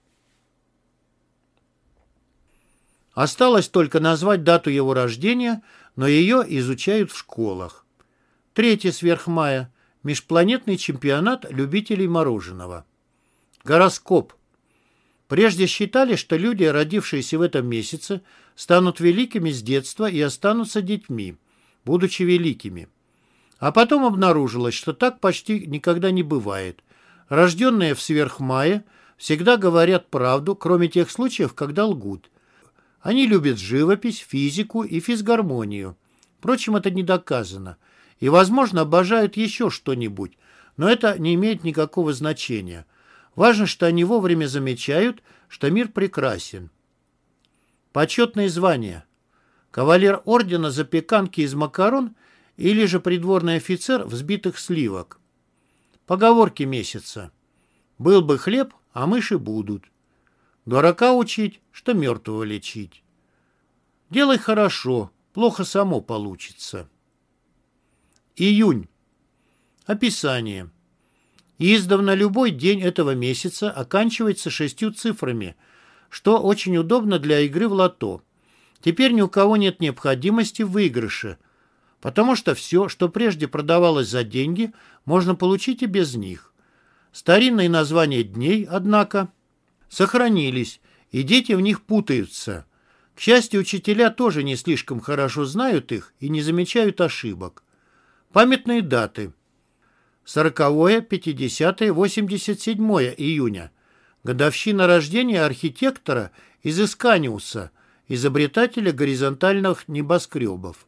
Осталось только назвать дату его рождения, но ее изучают в школах. 3 сверхмая. Межпланетный чемпионат любителей мороженого. Гороскоп. Прежде считали, что люди, родившиеся в этом месяце, станут великими с детства и останутся детьми, будучи великими. А потом обнаружилось, что так почти никогда не бывает. Рожденные в сверхмае всегда говорят правду, кроме тех случаев, когда лгут. Они любят живопись, физику и физгармонию. Впрочем, это не доказано. И, возможно, обожают еще что-нибудь, но это не имеет никакого значения. Важно, что они вовремя замечают, что мир прекрасен. Почетные звания. Кавалер ордена запеканки из макарон или же придворный офицер взбитых сливок. Поговорки месяца. Был бы хлеб, а мыши будут. Дурака учить, что мертвого лечить. Делай хорошо, плохо само получится. Июнь. Описание. Издавна любой день этого месяца оканчивается 6 цифрами, что очень удобно для игры в лото. Теперь ни у кого нет необходимости в выигрыше, потому что все, что прежде продавалось за деньги, можно получить и без них. Старинные названия дней, однако, сохранились, и дети в них путаются. К счастью, учителя тоже не слишком хорошо знают их и не замечают ошибок. Памятные даты. 40-е, 50-е, 87 июня. Годовщина рождения архитектора из Исканиуса, изобретателя горизонтальных небоскребов.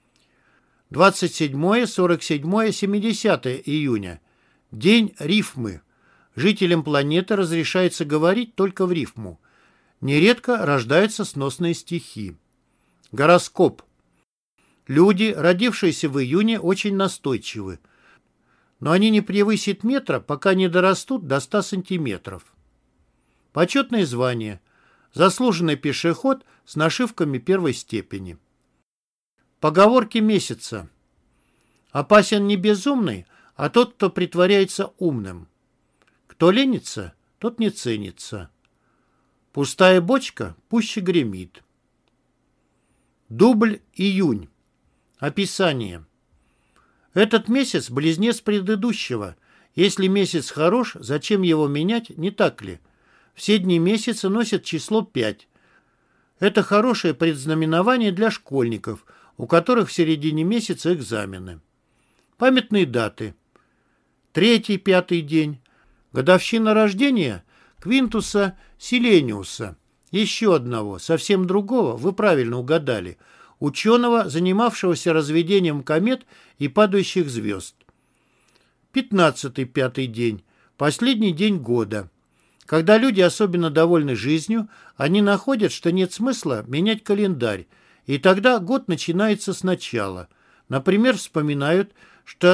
27-е, 47-е, 70 июня. День рифмы. Жителям планеты разрешается говорить только в рифму. Нередко рождаются сносные стихи. Гороскоп. Люди, родившиеся в июне, очень настойчивы. Но они не превысят метра, пока не дорастут до 100 сантиметров. Почетное звание. Заслуженный пешеход с нашивками первой степени. Поговорки месяца. Опасен не безумный, а тот, кто притворяется умным. Кто ленится, тот не ценится. Пустая бочка пуще гремит. Дубль июнь. Описание. Этот месяц близнец предыдущего. Если месяц хорош, зачем его менять, не так ли? Все дни месяца носят число 5. Это хорошее предзнаменование для школьников, у которых в середине месяца экзамены. Памятные даты. 3-5 день. Годовщина рождения Квинтуса Селениуса. Еще одного, совсем другого, вы правильно угадали, ученого, занимавшегося разведением комет и падающих звезд. 15-й пятый день, последний день года. Когда люди особенно довольны жизнью, они находят, что нет смысла менять календарь, и тогда год начинается сначала. Например, вспоминают, что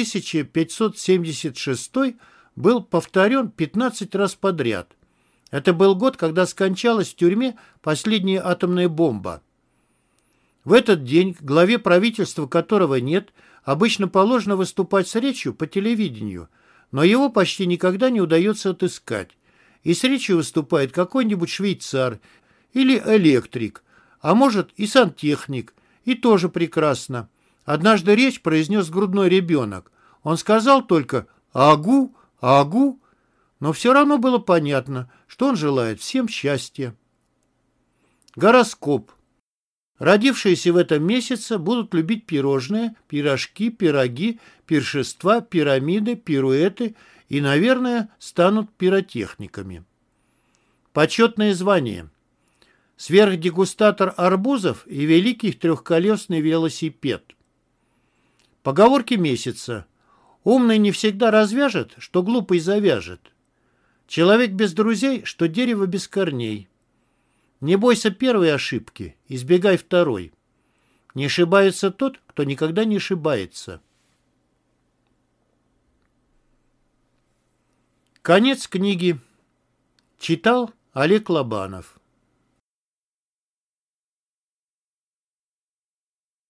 2576 был повторен 15 раз подряд. Это был год, когда скончалась в тюрьме последняя атомная бомба. В этот день главе правительства, которого нет, обычно положено выступать с речью по телевидению, но его почти никогда не удается отыскать. И с речью выступает какой-нибудь швейцар или электрик, а может и сантехник, и тоже прекрасно. Однажды речь произнес грудной ребенок. Он сказал только «агу, агу», но все равно было понятно, что он желает всем счастья. Гороскоп. Родившиеся в этом месяце будут любить пирожные, пирожки, пироги, пиршества, пирамиды, пируэты и, наверное, станут пиротехниками. Почетные звания. Сверхдегустатор арбузов и великий трехколесный велосипед. Поговорки месяца. Умный не всегда развяжет, что глупый завяжет. Человек без друзей, что дерево без корней. Не бойся первой ошибки, избегай второй. Не ошибается тот, кто никогда не ошибается. Конец книги. Читал Олег Лобанов.